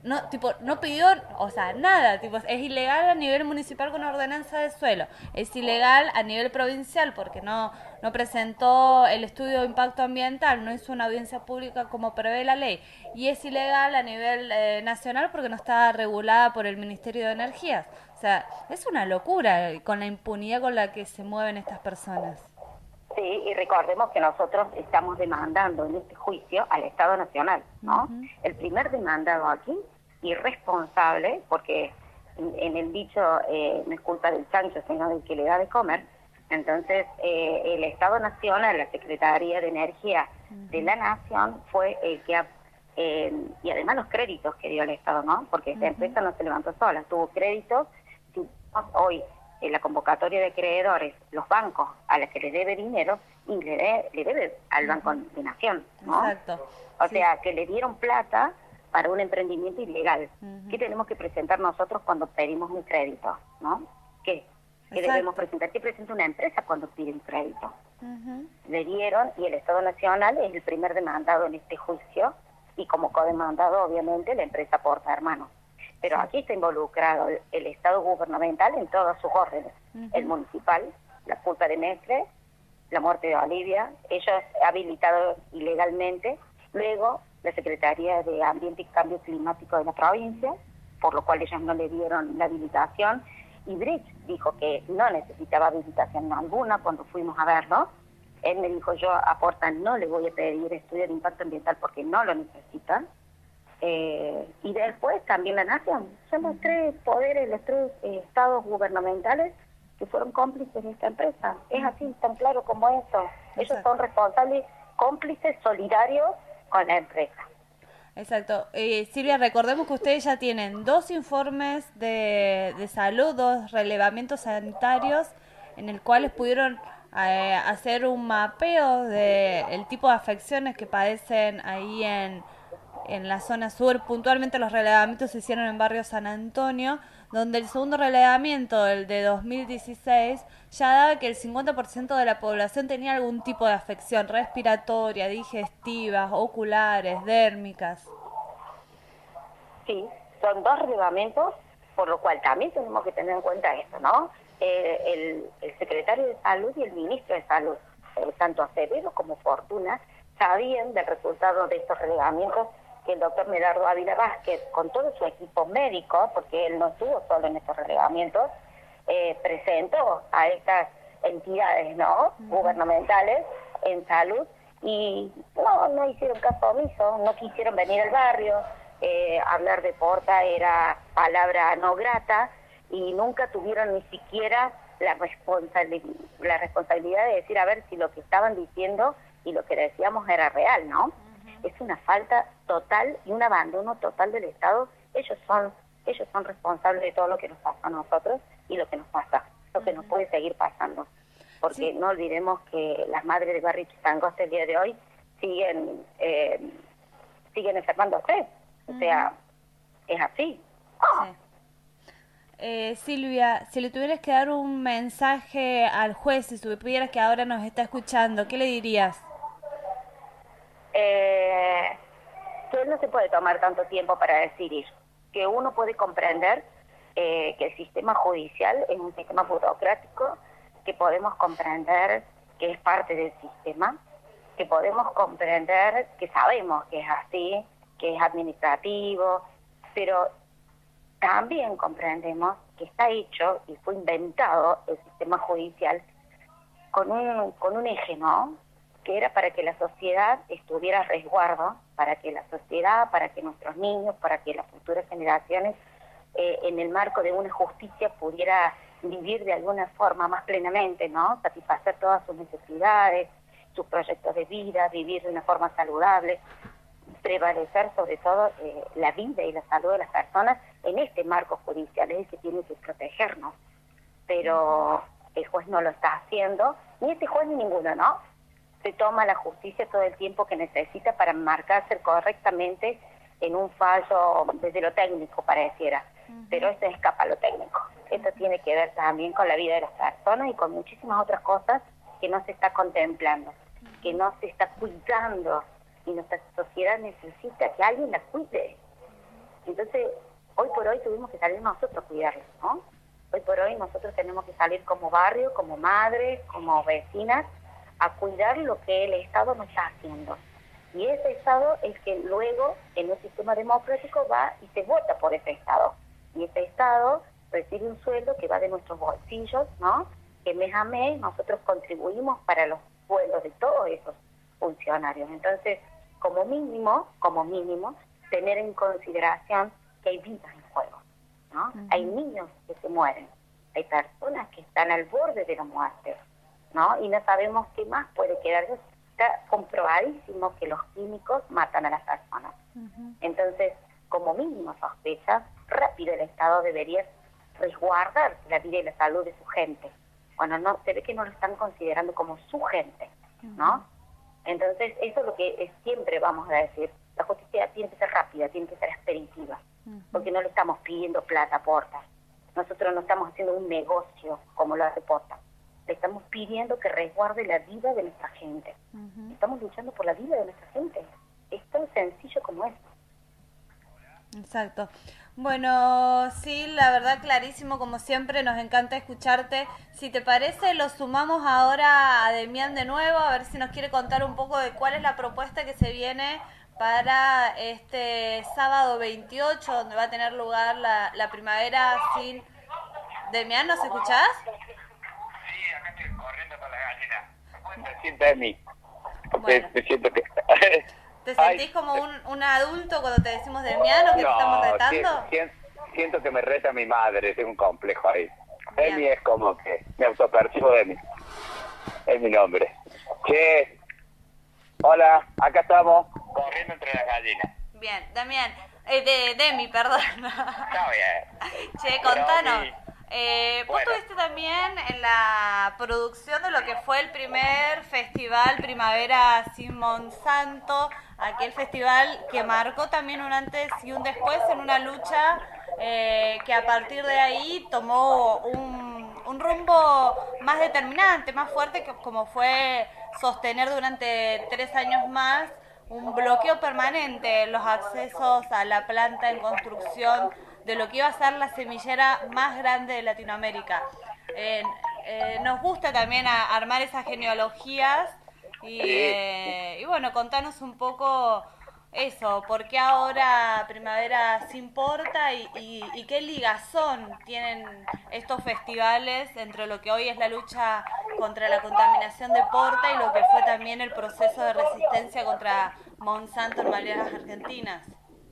no, tipo, no pidió, o sea, nada, tipo, es ilegal a nivel municipal con ordenanza de suelo, es ilegal a nivel provincial porque no, no presentó el estudio de impacto ambiental, no hizo una audiencia pública como prevé la ley, y es ilegal a nivel eh, nacional porque no está regulada por el Ministerio de Energías. O sea, es una locura con la impunidad con la que se mueven estas personas. Sí, y recordemos que nosotros estamos demandando en este juicio al Estado Nacional, ¿no? Uh-huh. El primer demandado aquí, irresponsable, porque en, en el dicho eh, no es culpa del chancho, sino del que le da de comer. Entonces, eh, el Estado Nacional, la Secretaría de Energía uh-huh. de la Nación, fue el que, ha, eh, y además los créditos que dio el Estado, ¿no? Porque esta uh-huh. empresa no se levantó sola, tuvo créditos. Si hoy en la convocatoria de acreedores, los bancos a los que le debe dinero, y le, de, le debe al Banco de Nación, ¿no? Exacto. O sí. sea, que le dieron plata para un emprendimiento ilegal. Uh-huh. ¿Qué tenemos que presentar nosotros cuando pedimos un crédito, no? ¿Qué? ¿Qué debemos presentar? ¿Qué presenta una empresa cuando pide un crédito? Uh-huh. Le dieron, y el Estado Nacional es el primer demandado en este juicio, y como codemandado, obviamente, la empresa Porta Hermanos. Pero aquí está involucrado el, el Estado gubernamental en todos sus órdenes. Uh-huh. El municipal, la culpa de Mestre, la muerte de Olivia, ellos habilitados ilegalmente. Luego, la Secretaría de Ambiente y Cambio Climático de la provincia, por lo cual ellos no le dieron la habilitación. Y Bridge dijo que no necesitaba habilitación alguna cuando fuimos a verlo. Él me dijo, yo a Porta no le voy a pedir estudio de impacto ambiental porque no lo necesitan. Eh, y después también la Nación. Son los tres poderes, los tres eh, estados gubernamentales que fueron cómplices de esta empresa. Es así, tan claro como eso. Ellos son responsables, cómplices, solidarios con la empresa. Exacto. Eh, Silvia, recordemos que ustedes ya tienen dos informes de, de salud, dos relevamientos sanitarios en el cuales pudieron eh, hacer un mapeo de el tipo de afecciones que padecen ahí en en la zona sur. Puntualmente los relevamientos se hicieron en barrio San Antonio, donde el segundo relevamiento, el de dos mil dieciséis, ya daba que el cincuenta por ciento de la población tenía algún tipo de afección respiratoria, digestivas, oculares, dérmicas. Sí, son dos relevamientos, por lo cual también tenemos que tener en cuenta esto, ¿no? Eh, el, el secretario de Salud y el ministro de Salud, eh, tanto Acevedo como Fortuna, sabían del resultado de estos relevamientos que el doctor Medardo Ávila Vázquez, con todo su equipo médico, porque él no estuvo solo en estos relevamientos, eh, presentó a estas entidades, ¿no?, uh-huh. gubernamentales en salud, y no, no hicieron caso omiso, no quisieron venir al barrio, eh, hablar de Porta era palabra no grata, y nunca tuvieron ni siquiera la, responsabilidad, la responsabilidad de decir, a ver si lo que estaban diciendo y lo que decíamos era real, ¿no? Uh-huh. Es una falta total y un abandono total del Estado. Ellos son ellos son responsables de todo lo que nos pasa a nosotros y lo que nos pasa, lo que uh-huh. nos puede seguir pasando. Porque sí. no olvidemos que las madres de Barrio Chitangó hasta el día de hoy siguen eh, siguen enfermándose. Uh-huh. O sea, es así. ¡Oh! Sí. Eh, Silvia, si le tuvieras que dar un mensaje al juez, si supieras que ahora nos está escuchando, ¿qué le dirías? Eh, que no se puede tomar tanto tiempo para decidir, que uno puede comprender eh, que el sistema judicial es un sistema burocrático, que podemos comprender que es parte del sistema, que podemos comprender que sabemos que es así, que es administrativo, pero también comprendemos que está hecho y fue inventado el sistema judicial con un, con un eje, ¿no?, que era para que la sociedad estuviera a resguardo, para que la sociedad, para que nuestros niños, para que las futuras generaciones, eh, en el marco de una justicia, pudiera vivir de alguna forma más plenamente, ¿no?, satisfacer todas sus necesidades, sus proyectos de vida, vivir de una forma saludable, prevalecer sobre todo eh, la vida y la salud de las personas en este marco judicial, es el que tiene que protegernos. Pero el juez no lo está haciendo, ni este juez ni ninguno, ¿no? Se toma la justicia todo el tiempo que necesita para marcarse correctamente en un fallo desde lo técnico, pareciera. Uh-huh. Pero esto escapa a lo técnico. Esto tiene que ver también con la vida de las personas y con muchísimas otras cosas que no se está contemplando, uh-huh. que no se está cuidando, y nuestra sociedad necesita que alguien la cuide. Entonces, hoy por hoy tuvimos que salir nosotros a cuidarlos, ¿no? Hoy por hoy nosotros tenemos que salir como barrio, como madres, como vecinas, a cuidar lo que el Estado no está haciendo. Y ese Estado es que luego, en un sistema democrático, va y se vota por ese Estado. Y ese Estado recibe un sueldo que va de nuestros bolsillos, ¿no? Que mes a mes nosotros contribuimos para los sueldos de todos esos funcionarios. Entonces, como mínimo, como mínimo, tener en consideración que hay vidas en juego, ¿no? Uh-huh. Hay niños que se mueren, hay personas que están al borde de la muerte, ¿no? Y no sabemos qué más puede quedar. Está comprobadísimo que los químicos matan a las personas. Uh-huh. Entonces, como mínimo sospechas, rápido el Estado debería resguardar la vida y la salud de su gente. Bueno, no, se ve que no lo están considerando como su gente, ¿no? Uh-huh. Entonces, eso es lo que es, siempre vamos a decir. La justicia tiene que ser rápida, tiene que ser expeditiva, uh-huh. porque no le estamos pidiendo plata a Porta. Nosotros no estamos haciendo un negocio como lo hace Porta. Le estamos pidiendo que resguarde la vida de nuestra gente. Uh-huh. Estamos luchando por la vida de nuestra gente. Es tan sencillo como eso. Exacto. Bueno, sí, la verdad clarísimo, como siempre, nos encanta escucharte. Si te parece, lo sumamos ahora a Demián de nuevo, a ver si nos quiere contar un poco de cuál es la propuesta que se viene para este sábado veintiocho, donde va a tener lugar la, la primavera sin... Demián, ¿nos escuchás? Sí, acá estoy corriendo con la gallina. Me siento de mí. Bueno. Me siento que... ¿Te sentís Ay, como un, un adulto cuando te decimos Demián o que no, te estamos retando? Siento, siento que me reta mi madre, tengo un complejo ahí. Demi es como que me autopercibo Demi. Es mi nombre. Che, hola, acá estamos corriendo entre las gallinas. Bien, Damián, eh, de Demi, perdón. Está bien. Che, contanos. Pero, Eh, vos bueno. estuviste también en la producción de lo que fue el primer festival Primavera sin Monsanto, aquel festival que marcó también un antes y un después en una lucha eh, que a partir de ahí tomó un, un rumbo más determinante, más fuerte, que como fue sostener durante tres años más un bloqueo permanente en los accesos a la planta en construcción de lo que iba a ser la semillera más grande de Latinoamérica. Eh, eh, nos gusta también a armar esas genealogías y, eh, y bueno, contanos un poco eso, por qué ahora Primavera se importa y, y, y qué ligazón tienen estos festivales entre lo que hoy es la lucha contra la contaminación de Porta y lo que fue también el proceso de resistencia contra Monsanto en Malvinas Argentinas.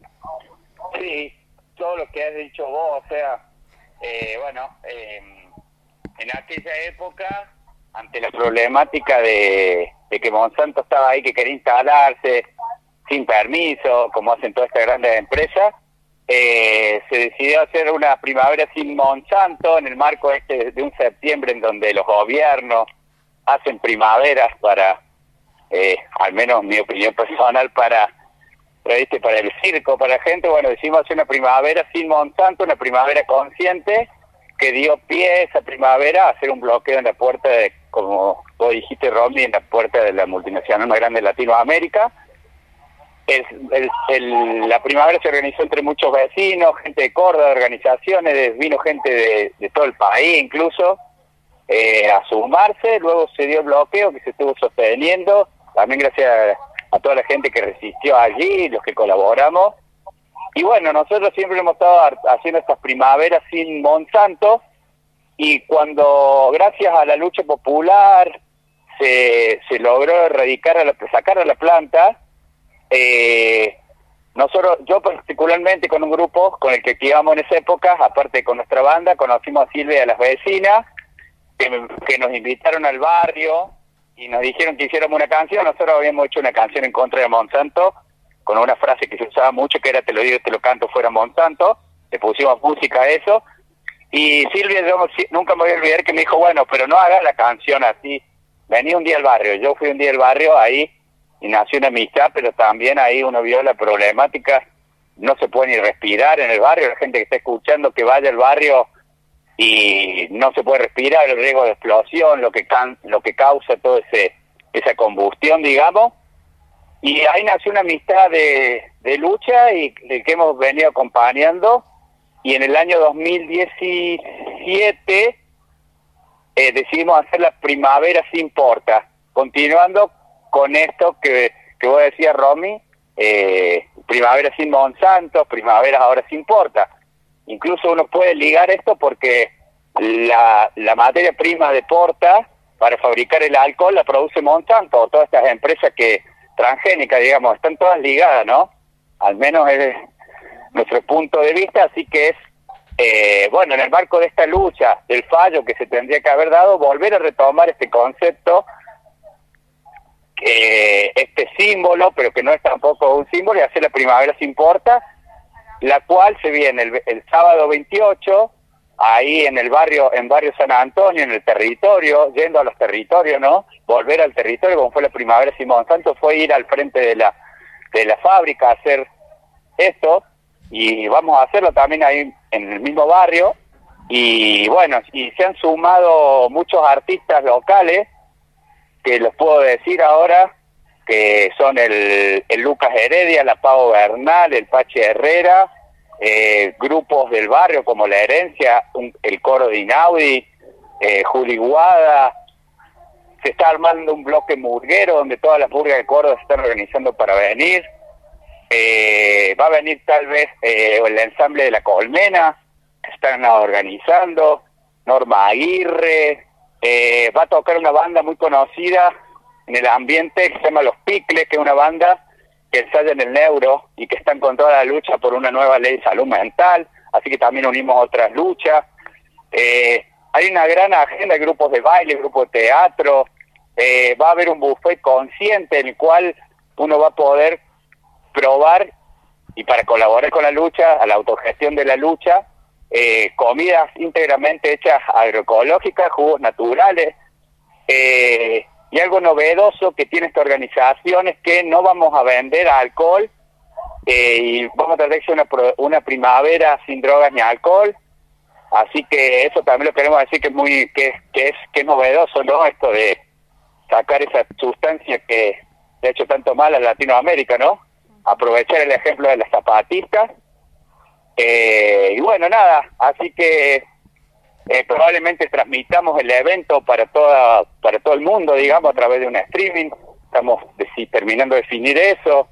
Sí, todo lo que has dicho vos, o sea, eh, bueno, eh, en aquella época, ante la problemática de, de que Monsanto estaba ahí, que quería instalarse sin permiso, como hacen todas estas grandes empresas, eh, se decidió hacer una primavera sin Monsanto en el marco este de un septiembre en donde los gobiernos hacen primaveras para, eh, al menos mi opinión personal, para... Pero, ¿viste? Para el circo, para la gente, bueno, decimos hacer una primavera sin Monsanto, una primavera consciente, que dio pie a esa primavera a hacer un bloqueo en la puerta de, como vos dijiste, Romy, en la puerta de la multinacional más grande de Latinoamérica. El, el, el, la primavera se organizó entre muchos vecinos, gente de Córdoba, organizaciones, vino gente de, de todo el país incluso, eh, a sumarse. Luego se dio el bloqueo que se estuvo sosteniendo, también gracias a a toda la gente que resistió allí, los que colaboramos. Y bueno, nosotros siempre hemos estado haciendo estas primaveras sin Monsanto, y cuando, gracias a la lucha popular, se, se logró erradicar, a la, sacar a la planta, eh, nosotros, yo particularmente con un grupo con el que activamos en esa época, aparte con nuestra banda, conocimos a Silvia y a las vecinas, que, que nos invitaron al barrio, y nos dijeron que hiciéramos una canción. Nosotros habíamos hecho una canción en contra de Monsanto, con una frase que se usaba mucho, que era te lo digo, te lo canto, fuera Monsanto. Le pusimos música a eso, y Silvia, yo nunca me voy a olvidar que me dijo, bueno, pero no hagas la canción así, vení un día al barrio. Yo fui un día al barrio ahí, y nació una amistad, pero también ahí uno vio la problemática, no se puede ni respirar en el barrio, la gente que está escuchando que vaya al barrio y no se puede respirar, el riesgo de explosión, lo que can, lo que causa todo ese esa combustión, digamos. Y ahí nació una amistad de, de lucha y de que hemos venido acompañando. Y en el año dos mil diecisiete eh, decidimos hacer la Primavera Sin Porta, continuando con esto que, que vos decías, Romy, eh, Primavera Sin Monsanto, Primavera ahora sin Porta. Incluso uno puede ligar esto porque la, la materia prima de Porta para fabricar el alcohol la produce Monsanto, o todas estas empresas que transgénicas, digamos, están todas ligadas, ¿no? Al menos es nuestro punto de vista, así que es, eh, bueno, en el marco de esta lucha, del fallo que se tendría que haber dado, volver a retomar este concepto, eh, este símbolo, pero que no es tampoco un símbolo, y hacer la Primavera Sin Porta, la cual se viene el, el sábado veintiocho, ahí en el barrio, en barrio San Antonio, en el territorio, yendo a los territorios, ¿no? Volver al territorio, como fue la Primavera Sin Monsanto, fue ir al frente de la, de la fábrica a hacer esto, y vamos a hacerlo también ahí en el mismo barrio, y bueno, y se han sumado muchos artistas locales, que los puedo decir ahora, que son el, el Lucas Heredia, la Pavo Bernal, el Pache Herrera, eh, grupos del barrio como La Herencia, un, el Coro de Inaudi, eh, Juli Guada. Se está armando un bloque murguero donde todas las murgas de Córdoba se están organizando para venir. Eh, va a venir tal vez eh, el ensamble de La Colmena, que están organizando, Norma Aguirre, eh, va a tocar una banda muy conocida en el ambiente que se llama Los Picles, que es una banda que ensaya en el neuro y que están con toda la lucha por una nueva ley de salud mental, así que también unimos otras luchas. Eh, hay una gran agenda de grupos de baile, grupos de teatro, eh, va a haber un buffet consciente en el cual uno va a poder probar, y para colaborar con la lucha, a la autogestión de la lucha, eh, comidas íntegramente hechas agroecológicas, jugos naturales, eh, y algo novedoso que tiene esta organización es que no vamos a vender alcohol, eh, y vamos a tratar de hacer una, una primavera sin drogas ni alcohol, así que eso también lo queremos decir que es muy que, que es que es novedoso, ¿no? Esto de sacar esa sustancia que de hecho tanto mal a Latinoamérica, ¿no? Aprovechar el ejemplo de las zapatistas, eh, y bueno, nada, así que eh, probablemente transmitamos el evento para toda para todo el mundo, digamos, a través de un streaming. Estamos deci- terminando de definir eso,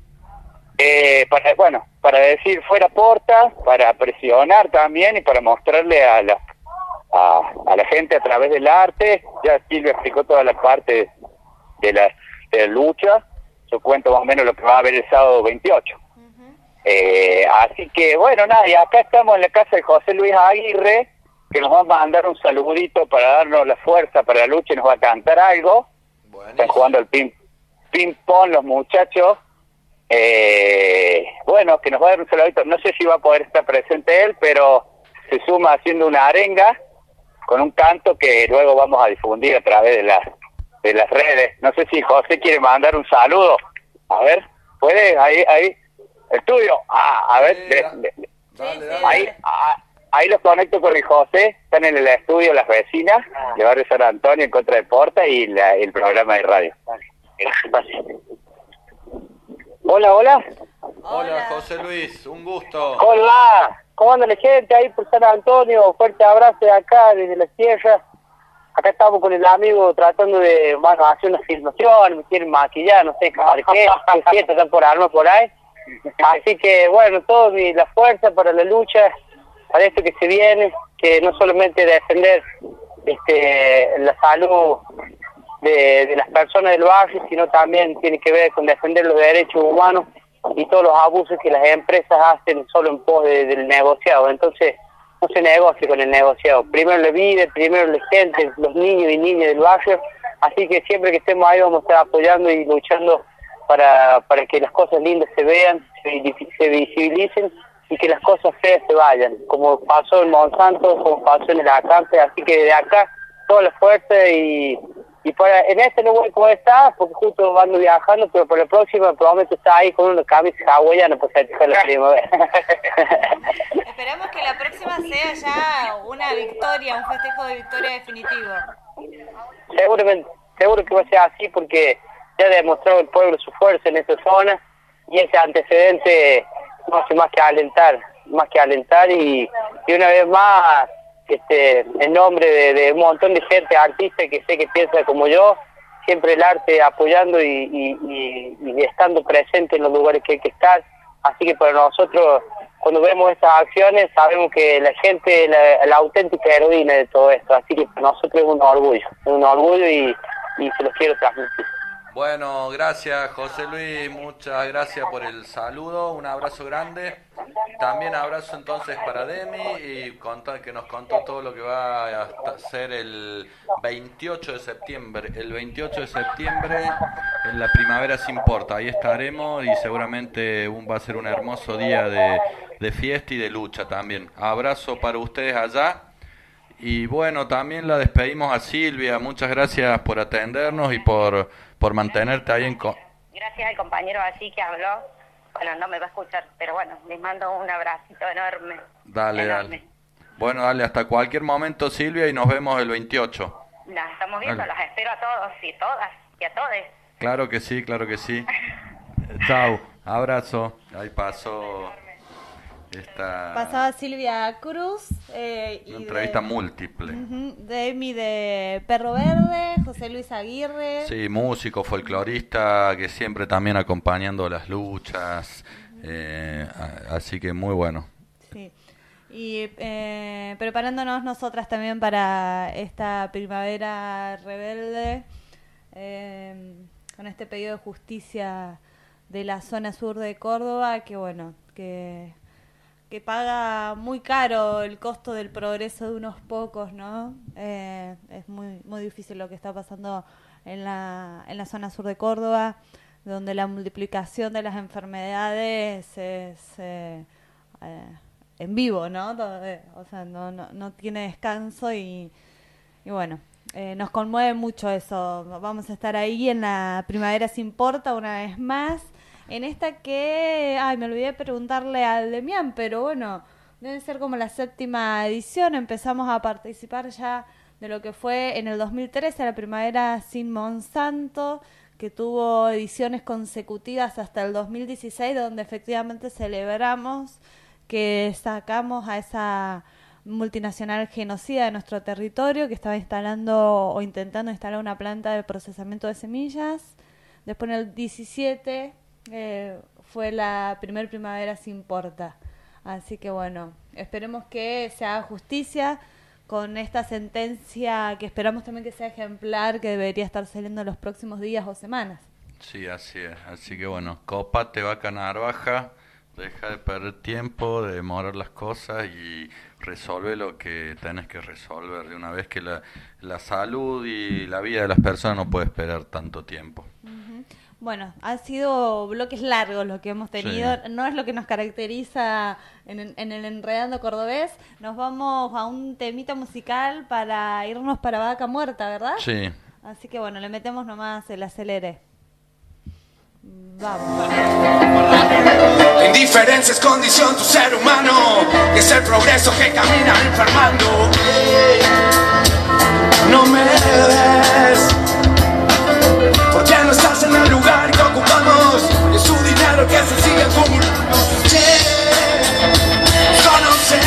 eh, para bueno para decir fuera Porta, para presionar también y para mostrarle a la a, a la gente a través del arte. Ya Silvia explicó toda la parte de la, de la lucha. Yo cuento más o menos lo que va a haber el sábado veintiocho. Uh-huh. Eh, así que, bueno, nada, y acá estamos en la casa de José Luis Aguirre, que nos va a mandar un saludito para darnos la fuerza para la lucha y nos va a cantar algo. Buenísimo. Están jugando el ping, ping pong los muchachos. Eh, bueno, que nos va a dar un saludito. No sé si va a poder estar presente él, pero se suma haciendo una arenga con un canto que luego vamos a difundir a través de las de las redes. No sé si José quiere mandar un saludo. A ver, ¿puede? Ahí, ahí. El tuyo. Ah, a ver. Sí, le, le, le. Dale, dale. Ahí, a, ahí los conecto con el José. Están en el estudio las vecinas ah. de Barrio San Antonio en contra de Porta y la, el programa de radio. Gracias. Hola, hola. Hola, José Luis. Un gusto. Hola. ¿Cómo anda la gente ahí por San Antonio? Fuerte abrazo de acá, desde la sierra. Acá estamos con el amigo tratando de, bueno, hacer una filmación, me quieren maquillar, no sé para qué, qué fiesta están por armar por ahí. Así que, bueno, todo mi, la fuerza para la lucha, para esto que se viene, que no solamente defender este, la salud de, de las personas del barrio, sino también tiene que ver con defender los derechos humanos y todos los abusos que las empresas hacen solo en pos de, del negociado. Entonces, no se negocie con el negociado. Primero la vida, primero la gente, los niños y niñas del barrio. Así que siempre que estemos ahí vamos a estar apoyando y luchando para, para que las cosas lindas se vean, se, se visibilicen y que las cosas feas se vayan, como pasó en Monsanto, como pasó en el Acampe. Así que de acá toda la fuerza y, y para en este no voy a poder estar porque justo ando viajando, pero para la próxima prometo estar ahí con una camisa hawaiana para festejar la primavera. Esperamos que la próxima sea ya una victoria, un festejo de victoria definitivo. Seguramente, seguro que va a ser así porque ya ha demostrado el pueblo su fuerza en esa zona, y ese antecedente no hace más que alentar, más que alentar y, y una vez más, este, en nombre de, de un montón de gente, artistas que sé que piensa como yo, siempre el arte apoyando y, y, y, y estando presente en los lugares que hay que estar. Así que para nosotros, cuando vemos estas acciones, sabemos que la gente es la, la auténtica heroína de todo esto. Así que para nosotros es un orgullo, es un orgullo y, y se los quiero transmitir. Bueno, gracias José Luis, muchas gracias por el saludo, un abrazo grande. También abrazo entonces para Demi y contar que nos contó todo lo que va a ser el veintiocho de septiembre. El veintiocho de septiembre en la Primavera Se Importa, ahí estaremos y seguramente un, va a ser un hermoso día de, de fiesta y de lucha también. Abrazo para ustedes allá. Y bueno, también la despedimos a Silvia, muchas gracias por atendernos y por, por mantenerte ahí en... Co- Gracias al compañero allí que habló. Bueno, no me va a escuchar, pero bueno, les mando un abracito enorme. Dale, enorme. dale. Bueno, dale, hasta cualquier momento Silvia y nos vemos el veintiocho. Las estamos viendo, Dale. las espero a todos y todas y a todes. Claro que sí, claro que sí. Chao, abrazo. Ahí pasó esta Pasaba Silvia Cruz. Eh, y una entrevista de, múltiple. uh-huh, de Emi de Perro Verde, José Luis Aguirre. Sí, músico, folclorista, que siempre también acompañando las luchas. Eh, a- así que muy bueno. Sí. Y eh, preparándonos nosotras también para esta primavera rebelde, eh, con este pedido de justicia de la zona sur de Córdoba, que bueno, que, que paga muy caro el costo del progreso de unos pocos, ¿no? Eh, es muy muy difícil lo que está pasando en la, en la zona sur de Córdoba, donde la multiplicación de las enfermedades es... Eh, eh, en vivo, ¿no? Todo, eh, o sea, no, no, no tiene descanso y, y bueno, eh, nos conmueve mucho eso. Vamos a estar ahí en la Primavera Se Importa una vez más, en esta que, ay, me olvidé de preguntarle al Demián, pero bueno, debe ser como la séptima edición. Empezamos a participar ya de lo que fue en el dos mil trece la Primavera Sin Monsanto, que tuvo ediciones consecutivas hasta el dos mil dieciséis, donde efectivamente celebramos que sacamos a esa multinacional genocida de nuestro territorio que estaba instalando o intentando instalar una planta de procesamiento de semillas. Después en el diecisiete eh, fue la primer Primavera Se Importa. Así que bueno, esperemos que se haga justicia con esta sentencia que esperamos también que sea ejemplar, que debería estar saliendo en los próximos días o semanas. Sí, así es. Así que bueno, cópate, vaca narvaja. Deja de perder tiempo, de demorar las cosas y resolve lo que tenés que resolver de una vez, que la, la salud y la vida de las personas no puede esperar tanto tiempo. Uh-huh. Bueno, han sido bloques largos los que hemos tenido, sí. No es lo que nos caracteriza en, en el Enredando Cordobés. Nos vamos a un temita musical para irnos para Vaca Muerta, ¿verdad? Sí. Así que bueno, le metemos nomás el acelere. Vamos. La indiferencia es condición tu ser humano, y es el progreso que camina enfermando. No me ves, porque no estás en el lugar que ocupamos, y es su dinero que se sigue acumulando. Yeah, conocer,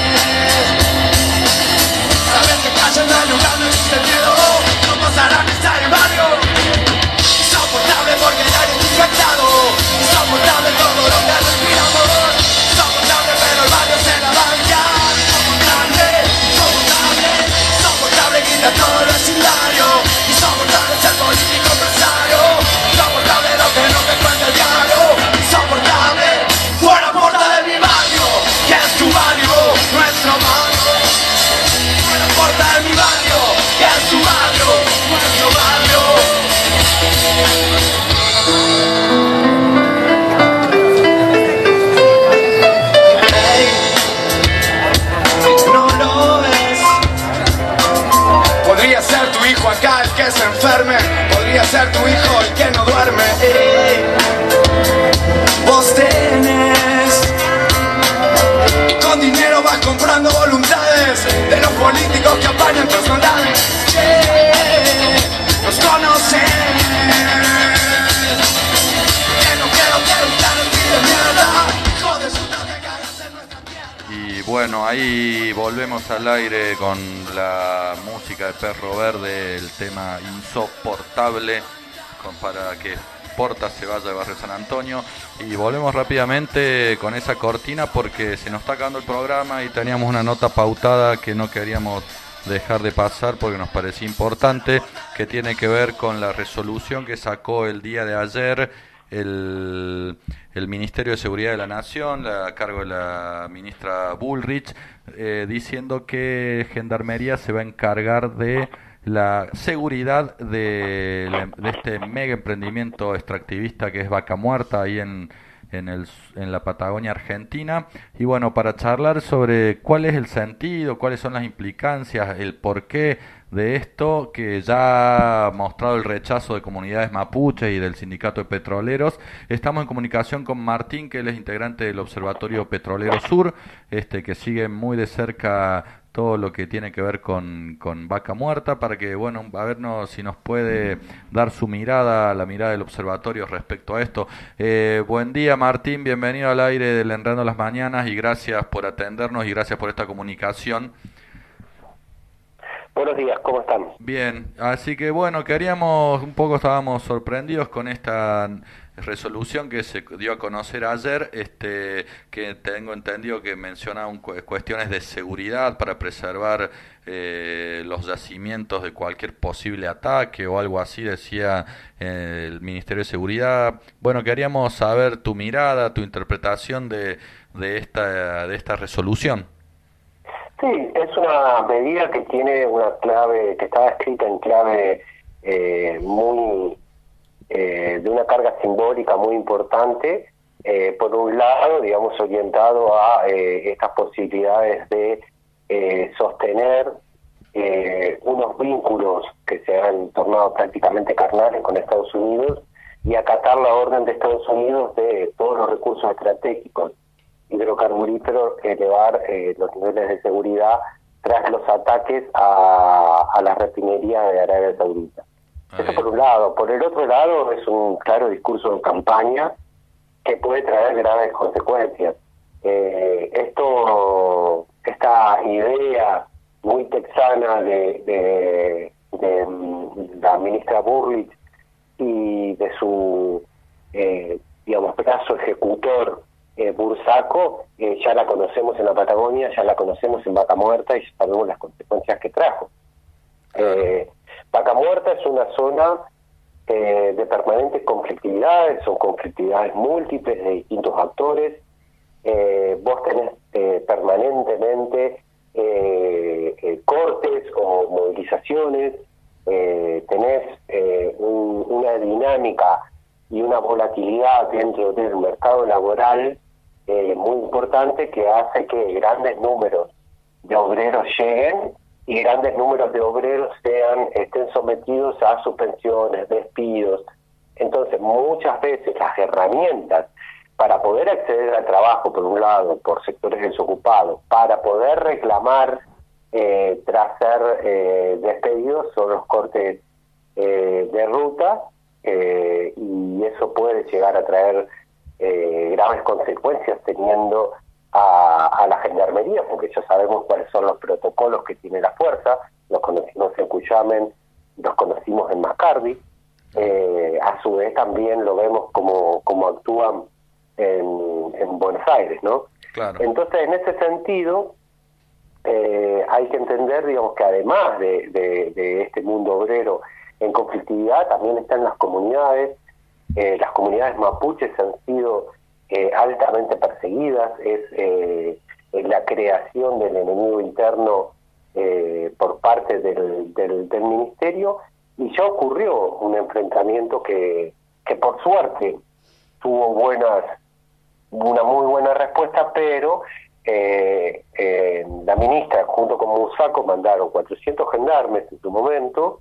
sabes que calla en el lugar no existe miedo, no pasará que estar en barrio. Insoportable porque el aire está infectado, insoportable todo lo que respiramos, insoportable pero el barrio se la banca, insoportable, insoportable, insoportable grita todo el vecindario, insoportable ser político empresario, insoportable lo que no te cuenta el diario, insoportable, por la puerta de mi barrio, que es tu barrio, nuestro barrio, por la puerta de mi barrio, que es tu barrio, nuestro barrio. No lo ves. Podría ser tu hijo acá el que se enferme, podría ser tu hijo el que no duerme. Ey. Vos tenés, y con dinero vas comprando voluntades de los políticos que apañan tus maldades. Yeah. Nos conocen. bueno, ahí volvemos al aire con la música de Perro Verde, el tema Insoportable, con, para que Porta se vaya de Barrio San Antonio. Y volvemos rápidamente con esa cortina porque se nos está acabando el programa y teníamos una nota pautada que no queríamos dejar de pasar porque nos parecía importante, que tiene que ver con la resolución que sacó el día de ayer el, el Ministerio de Seguridad de la Nación, a cargo de la ministra Bullrich, eh, diciendo que Gendarmería se va a encargar de la seguridad de, de este mega emprendimiento extractivista que es Vaca Muerta, ahí en, en, el, en la Patagonia Argentina. Y bueno, para charlar sobre cuál es el sentido, cuáles son las implicancias, el porqué de esto, que ya ha mostrado el rechazo de comunidades mapuches y del Sindicato de Petroleros, estamos en comunicación con Martín, que él es integrante del Observatorio Petrolero Sur, este que sigue muy de cerca todo lo que tiene que ver con, con Vaca Muerta, para que, bueno, a vernos si nos puede dar su mirada, la mirada del observatorio respecto a esto. Eh, buen día, Martín, bienvenido al aire del Enredando las Mañanas y gracias por atendernos y gracias por esta comunicación. Buenos días, ¿cómo están? Bien, así que bueno, queríamos, un poco estábamos sorprendidos con esta resolución que se dio a conocer ayer, este que tengo entendido que menciona un, cuestiones de seguridad para preservar eh, los yacimientos de cualquier posible ataque o algo así, decía eh, el Ministerio de Seguridad. Bueno, queríamos saber tu mirada, tu interpretación de, de esta de esta resolución. Sí, es una medida que tiene una clave, que estaba escrita en clave eh, muy, eh, de una carga simbólica muy importante, eh, por un lado, digamos, orientado a eh, estas posibilidades de eh, sostener eh, unos vínculos que se han tornado prácticamente carnales con Estados Unidos y acatar la orden de Estados Unidos de todos los recursos estratégicos hidrocarburíferos, elevar eh, los niveles de seguridad tras los ataques a, a la refinería de Arabia Saudita. Eso por un lado. Por el otro lado, es un claro discurso de campaña que puede traer graves consecuencias. Eh, esto, esta idea muy texana de, de, de la ministra Bullrich y de su, eh, digamos, brazo ejecutor, Eh, Bursaco, eh, ya la conocemos en la Patagonia, ya la conocemos en Vaca Muerta y sabemos las consecuencias que trajo. Eh, Vaca Muerta es una zona eh, de permanentes conflictividades, son conflictividades múltiples de distintos actores. Eh, vos tenés eh, permanentemente eh, eh, cortes o movilizaciones, eh, tenés eh, un, una dinámica y una volatilidad dentro del mercado laboral Eh, muy importante, que hace que grandes números de obreros lleguen y grandes números de obreros sean estén sometidos a suspensiones, despidos. Entonces, muchas veces las herramientas para poder acceder al trabajo, por un lado, por sectores desocupados, para poder reclamar eh, tras ser eh, despedidos, son los cortes eh, de ruta, eh, y eso puede llegar a traer Eh, graves consecuencias teniendo a, a la Gendarmería, porque ya sabemos cuáles son los protocolos que tiene la fuerza, los conocimos en Cuyamen, los conocimos en Mascardi, eh, a su vez también lo vemos como, como actúan en, en Buenos Aires, ¿no? Claro. Entonces, en ese sentido, eh, hay que entender, digamos, que además de, de, de este mundo obrero en conflictividad, también están las comunidades. Eh, las comunidades mapuches han sido eh, altamente perseguidas, es eh, la creación del enemigo interno eh, por parte del, del, del ministerio, y ya ocurrió un enfrentamiento que, que por suerte tuvo buenas una muy buena respuesta, pero eh, eh, la ministra junto con Bursaco mandaron cuatrocientos gendarmes en su momento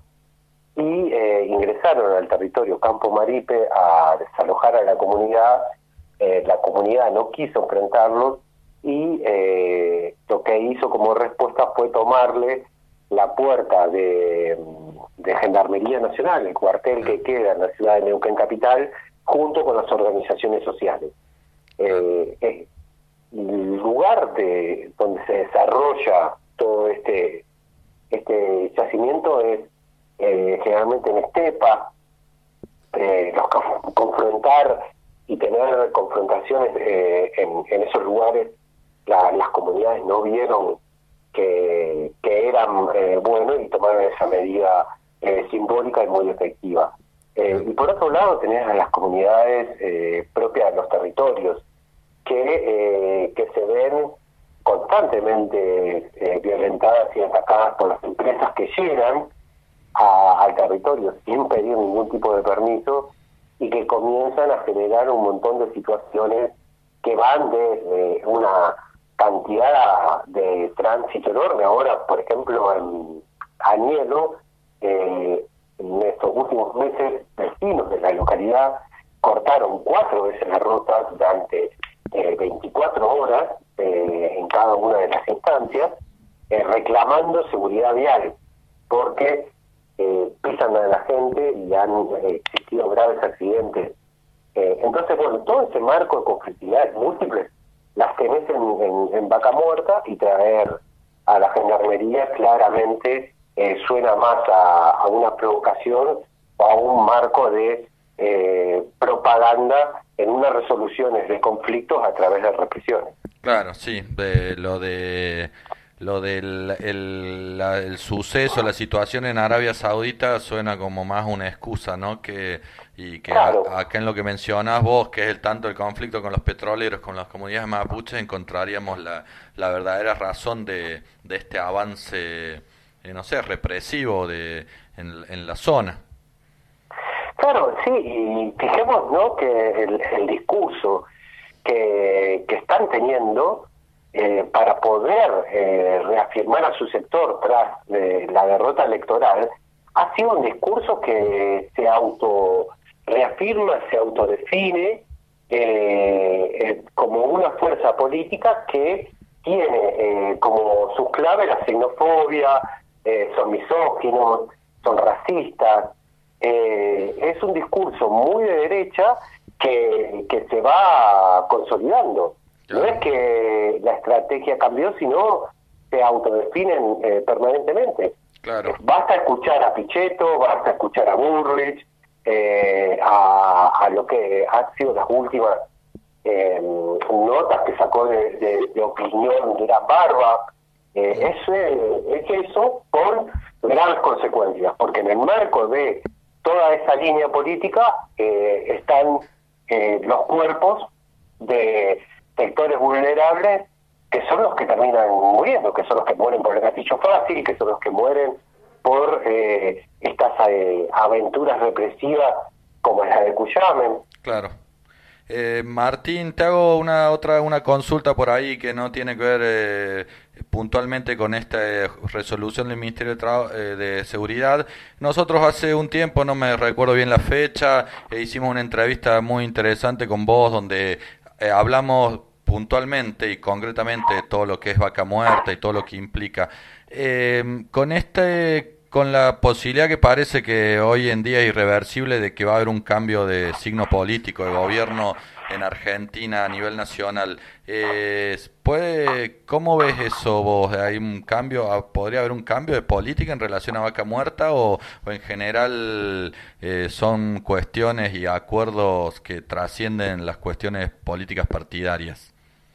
y eh, ingresaron al territorio Campo Maripe a desalojar a la comunidad. Eh, la comunidad no quiso enfrentarlos y eh, lo que hizo como respuesta fue tomarle la puerta de, de Gendarmería Nacional, el cuartel que queda en la ciudad de Neuquén Capital, junto con las organizaciones sociales. Eh, eh, lugar de donde se desarrolla todo este este yacimiento es eh, generalmente en estepa. Eh, los conf- confrontar y tener confrontaciones eh, en, en esos lugares, la, las comunidades no vieron que, que eran eh, buenos y tomaron esa medida eh, simbólica y muy efectiva. Eh, y por otro lado tenés a las comunidades eh, propias de los territorios que, eh, que se ven constantemente eh, violentadas y atacadas por las empresas que llegan a, al territorio sin pedir ningún tipo de permiso y que comienzan a generar un montón de situaciones que van desde una cantidad de tránsito enorme. Ahora, por ejemplo, en Añelo, eh, en estos últimos meses, vecinos de la localidad cortaron cuatro veces la ruta durante eh, veinticuatro horas eh, en cada una de las instancias, eh, reclamando seguridad vial, porque eh, pisan a la gente y han eh, existido graves accidentes. Eh, entonces, bueno, todo ese marco de conflictividades múltiples las tenés en, en, en Vaca Muerta, y traer a la gendarmería claramente eh, suena más a, a una provocación o a un marco de eh, propaganda en unas resoluciones de conflictos a través de represiones. Claro, sí, de, lo de lo del el, la- el suceso, la situación en Arabia Saudita suena como más una excusa, ¿no? Que y que a- acá en lo que mencionas vos, que es el tanto el conflicto con los petroleros, con las comunidades mapuches, encontraríamos la, la verdadera razón de, de este avance, eh, no sé, represivo de en, en la zona. Claro, sí, y fijemos, ¿no?, que el, el discurso que, que están teniendo eh, para poder eh, reafirmar a su sector tras eh, la derrota electoral ha sido un discurso que se auto reafirma, se autodefine eh, eh, como una fuerza política que tiene eh, como sus claves la xenofobia, eh, son misóginos, son racistas. Eh, es un discurso muy de derecha que, que se va consolidando. No es que la estrategia cambió, sino se autodefinen eh, permanentemente. Claro. Basta escuchar a Pichetto, basta escuchar a Bullrich, eh, a, a lo que han sido las últimas eh, notas que sacó de, de, de opinión Durán Barba. Eh, ese, es eso con graves consecuencias, porque en el marco de toda esa línea política eh, están eh, los cuerpos de sectores vulnerables que son los que terminan muriendo, que son los que mueren por el gatillo fácil, que son los que mueren por eh, estas eh, aventuras represivas como la de Cuyamen. Claro. Eh, Martín, te hago una otra una consulta por ahí que no tiene que ver eh, puntualmente con esta eh, resolución del Ministerio de, Traba- eh, de Seguridad. Nosotros hace un tiempo, no me recuerdo bien la fecha, eh, hicimos una entrevista muy interesante con vos donde eh, hablamos puntualmente y concretamente de todo lo que es Vaca Muerta y todo lo que implica. Eh, con este con la posibilidad que parece que hoy en día es irreversible de que va a haber un cambio de signo político, de gobierno en Argentina a nivel nacional, eh, ¿puede, ¿cómo ves eso vos? ¿Hay un cambio, ah, podría haber un cambio de política en relación a Vaca Muerta o, o en general eh, son cuestiones y acuerdos que trascienden las cuestiones políticas partidarias?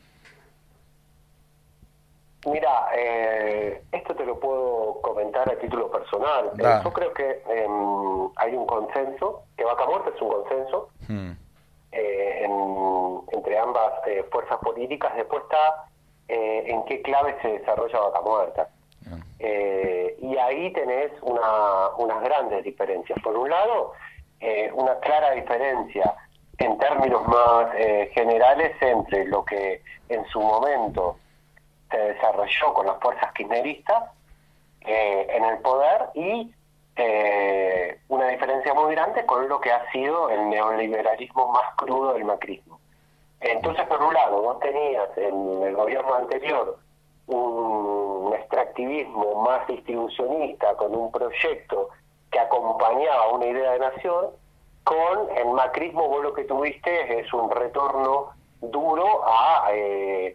Mira, eh, esto te lo puedo comentar a título personal. Eh, Da. yo creo que eh, hay un consenso, que Vaca Muerta es un consenso Hmm. eh, en- entre ambas eh, fuerzas políticas. Después está eh, en qué clave se desarrolla Vaca Muerta. Eh, y ahí tenés una, unas grandes diferencias. Por un lado, eh, una clara diferencia en términos más eh, generales entre lo que en su momento se desarrolló con las fuerzas kirchneristas eh, en el poder y eh, una diferencia muy grande con lo que ha sido el neoliberalismo más crudo del macrismo. Entonces, por un lado, vos tenías en el gobierno anterior un extractivismo más distribucionista con un proyecto que acompañaba una idea de nación. Con el macrismo vos lo que tuviste es un retorno duro a eh,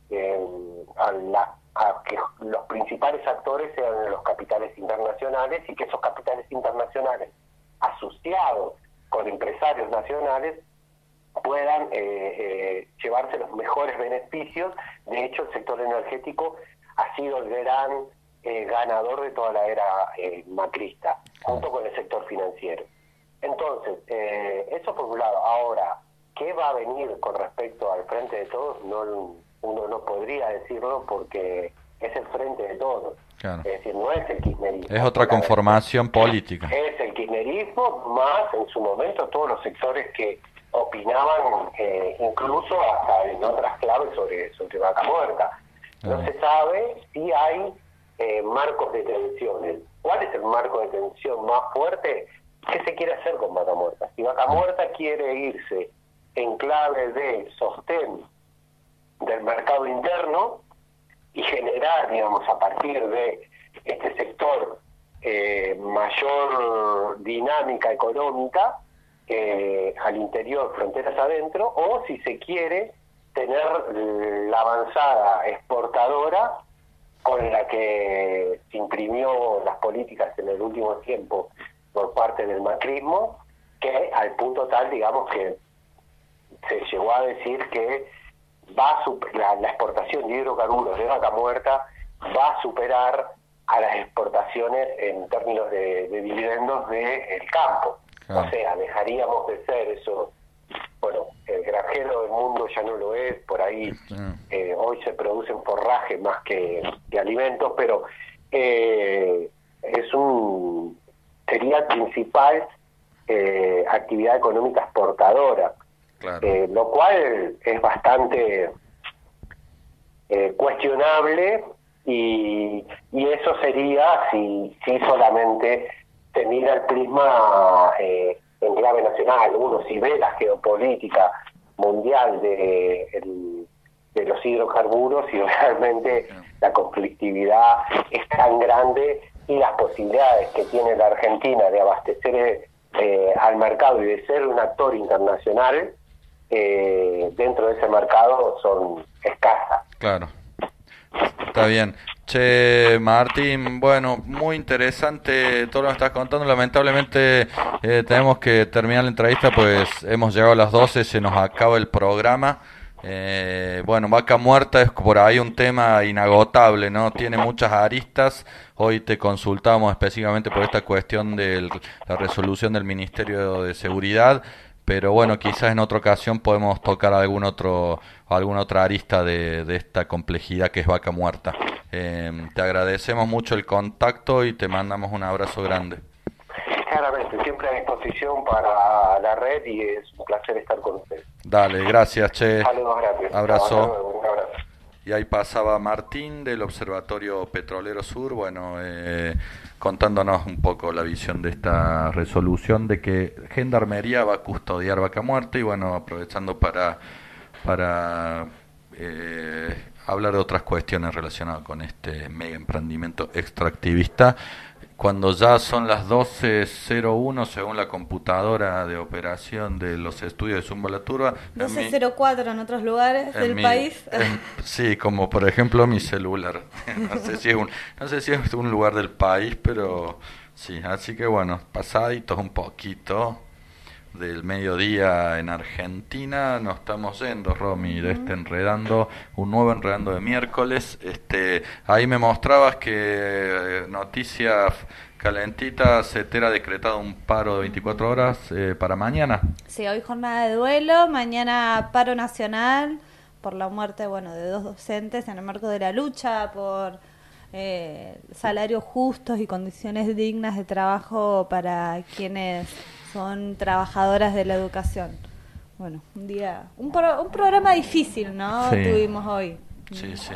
eh, a, la, a que los principales actores sean los capitales internacionales y que esos capitales internacionales asociados con empresarios nacionales puedan eh, eh, llevarse los mejores beneficios. De hecho, el sector energético ha sido el gran eh, ganador de toda la era eh, macrista, junto con el sector financiero. Entonces, eh, eso por un lado. Ahora, ¿qué va a venir con respecto al Frente de Todos? No, uno no podría decirlo porque es el Frente de Todos. Claro. Es decir, no es el kirchnerismo. Es otra conformación política. Es el kirchnerismo más, en su momento, todos los sectores que opinaban, eh, incluso hasta en otras claves sobre, sobre Vaca Muerta. No Ah. se sabe si hay eh, marcos de tensiones. ¿Cuál es el marco de tensión más fuerte? ¿Qué se quiere hacer con Vaca Muerta? Si Vaca Muerta quiere irse en clave de sostén del mercado interno y generar, digamos, a partir de este sector eh, mayor dinámica económica eh, al interior, fronteras adentro, o si se quiere tener la avanzada exportadora con la que se imprimió las políticas en el último tiempo por parte del macrismo, que al punto tal, digamos, que se llegó a decir que va a super, la, la exportación de hidrocarburos de Vaca Muerta va a superar a las exportaciones en términos de, de dividendos del campo. Claro. O sea, dejaríamos de ser eso. Bueno, el granjero del mundo ya no lo es, por ahí eh, hoy se producen forraje más que, que alimentos, pero eh, es un sería principal eh, actividad económica exportadora. Claro. Eh, lo cual es bastante eh, cuestionable y, y eso sería si, si solamente se mira el prisma eh, en clave nacional. Uno si ve la geopolítica mundial de, el, de los hidrocarburos y realmente la conflictividad es tan grande y las posibilidades que tiene la Argentina de abastecer eh, al mercado y de ser un actor internacional Eh, dentro de ese mercado son escasas. Claro. Está bien. Che, Martín, bueno, muy interesante todo lo que estás contando. Lamentablemente eh, tenemos que terminar la entrevista, pues hemos llegado a las doce, se nos acaba el programa. Eh, bueno, Vaca Muerta es por ahí un tema inagotable, ¿no? Tiene muchas aristas. Hoy te consultamos específicamente por esta cuestión de la resolución del Ministerio de Seguridad. Pero bueno, quizás en otra ocasión podemos tocar algún otro, alguna otra arista de, de esta complejidad que es Vaca Muerta. Eh, te agradecemos mucho el contacto y te mandamos un abrazo grande. Claramente, siempre a disposición para la red y es un placer estar con ustedes. Dale, gracias, che. Saludos, gracias. Abrazo. Un abrazo. Y ahí pasaba Martín del Observatorio Petrolero Sur, bueno, eh, contándonos un poco la visión de esta resolución de que Gendarmería va a custodiar Vaca Muerta y bueno, aprovechando para, para eh, hablar de otras cuestiones relacionadas con este mega emprendimiento extractivista. Cuando ya son las doce cero uno, según la computadora de operación de los estudios de Zumba La Turba. doce cero cuatro en otros lugares en del mi, país. en, sí, como por ejemplo mi celular. No sé si es un, no sé si es un lugar del país, pero sí. Así que bueno, pasaditos un poquito del mediodía en Argentina, nos estamos yendo, Romy, de este enredando, un nuevo enredando de miércoles. Este, ahí me mostrabas que eh, noticia calentita, CETERA ha decretado un paro de veinticuatro horas eh, para mañana. Sí, hoy jornada de duelo, mañana paro nacional por la muerte, bueno, de dos docentes en el marco de la lucha por eh, salarios justos y condiciones dignas de trabajo para quienes son trabajadoras de la educación. Bueno, un día, un, pro, un programa difícil, ¿no? Sí. Tuvimos hoy. Sí, sí.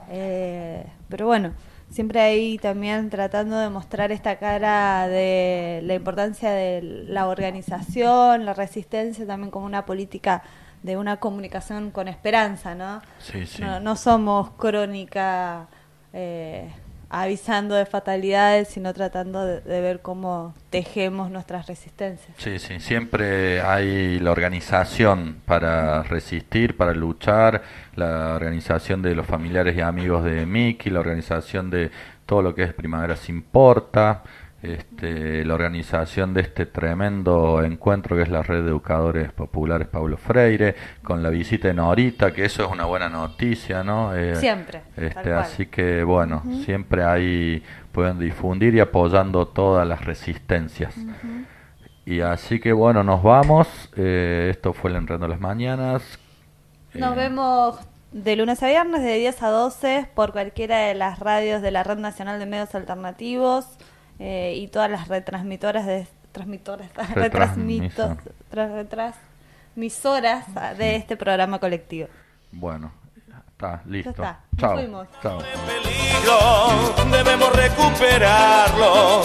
Eh, pero bueno, siempre ahí también tratando de mostrar esta cara de la importancia de la organización, la resistencia también como una política de una comunicación con esperanza, ¿no? Sí, sí. No, no somos crónica eh, avisando de fatalidades, sino tratando de, de ver cómo tejemos nuestras resistencias. Sí, sí, siempre hay la organización para resistir, para luchar, la organización de los familiares y amigos de Miki, la organización de todo lo que es Primavera Se Importa, este, la organización de este tremendo encuentro que es la Red de Educadores Populares Paulo Freire, con la visita de Norita, que eso es una buena noticia, ¿no? Eh, siempre. Este, así que bueno, uh-huh. siempre ahí pueden difundir y apoyando todas las resistencias. Uh-huh. Y así que bueno, nos vamos. Eh, esto fue el Enredando las Mañanas. Nos eh, vemos de lunes a viernes de diez a doce por cualquiera de las radios de la Red Nacional de Medios Alternativos. Eh, y todas las retransmitoras de transmitoras retransmitos, retransmisoras de este programa colectivo. Bueno, está listo. Ya está. Chao. Nos fuimos. Chao. Peligro, debemos recuperarlo.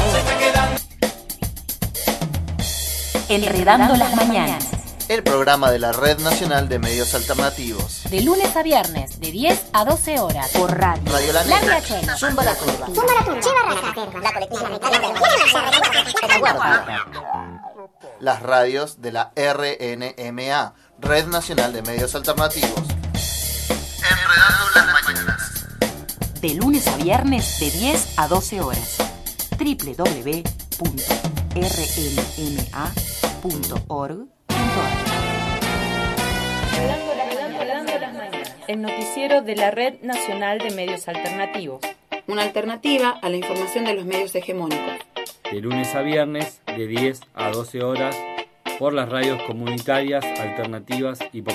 Enredando las mañanas. El programa de la Red Nacional de Medios Alternativos. De lunes a viernes, de diez a doce horas. Por radio. Radio La Negra. Zumba la Curva. Zumba la Curva. Chiva La Colectiva. Las radios de la R N M A, Red Nacional de Medios Alternativos. Enredando las mañanas. De lunes a viernes, de diez a doce horas. doble u doble u doble u punto r n m a punto org. El noticiero de la Red Nacional de Medios Alternativos. Una alternativa a la información de los medios hegemónicos. De lunes a viernes, de diez a doce horas, por las radios comunitarias, alternativas y populares.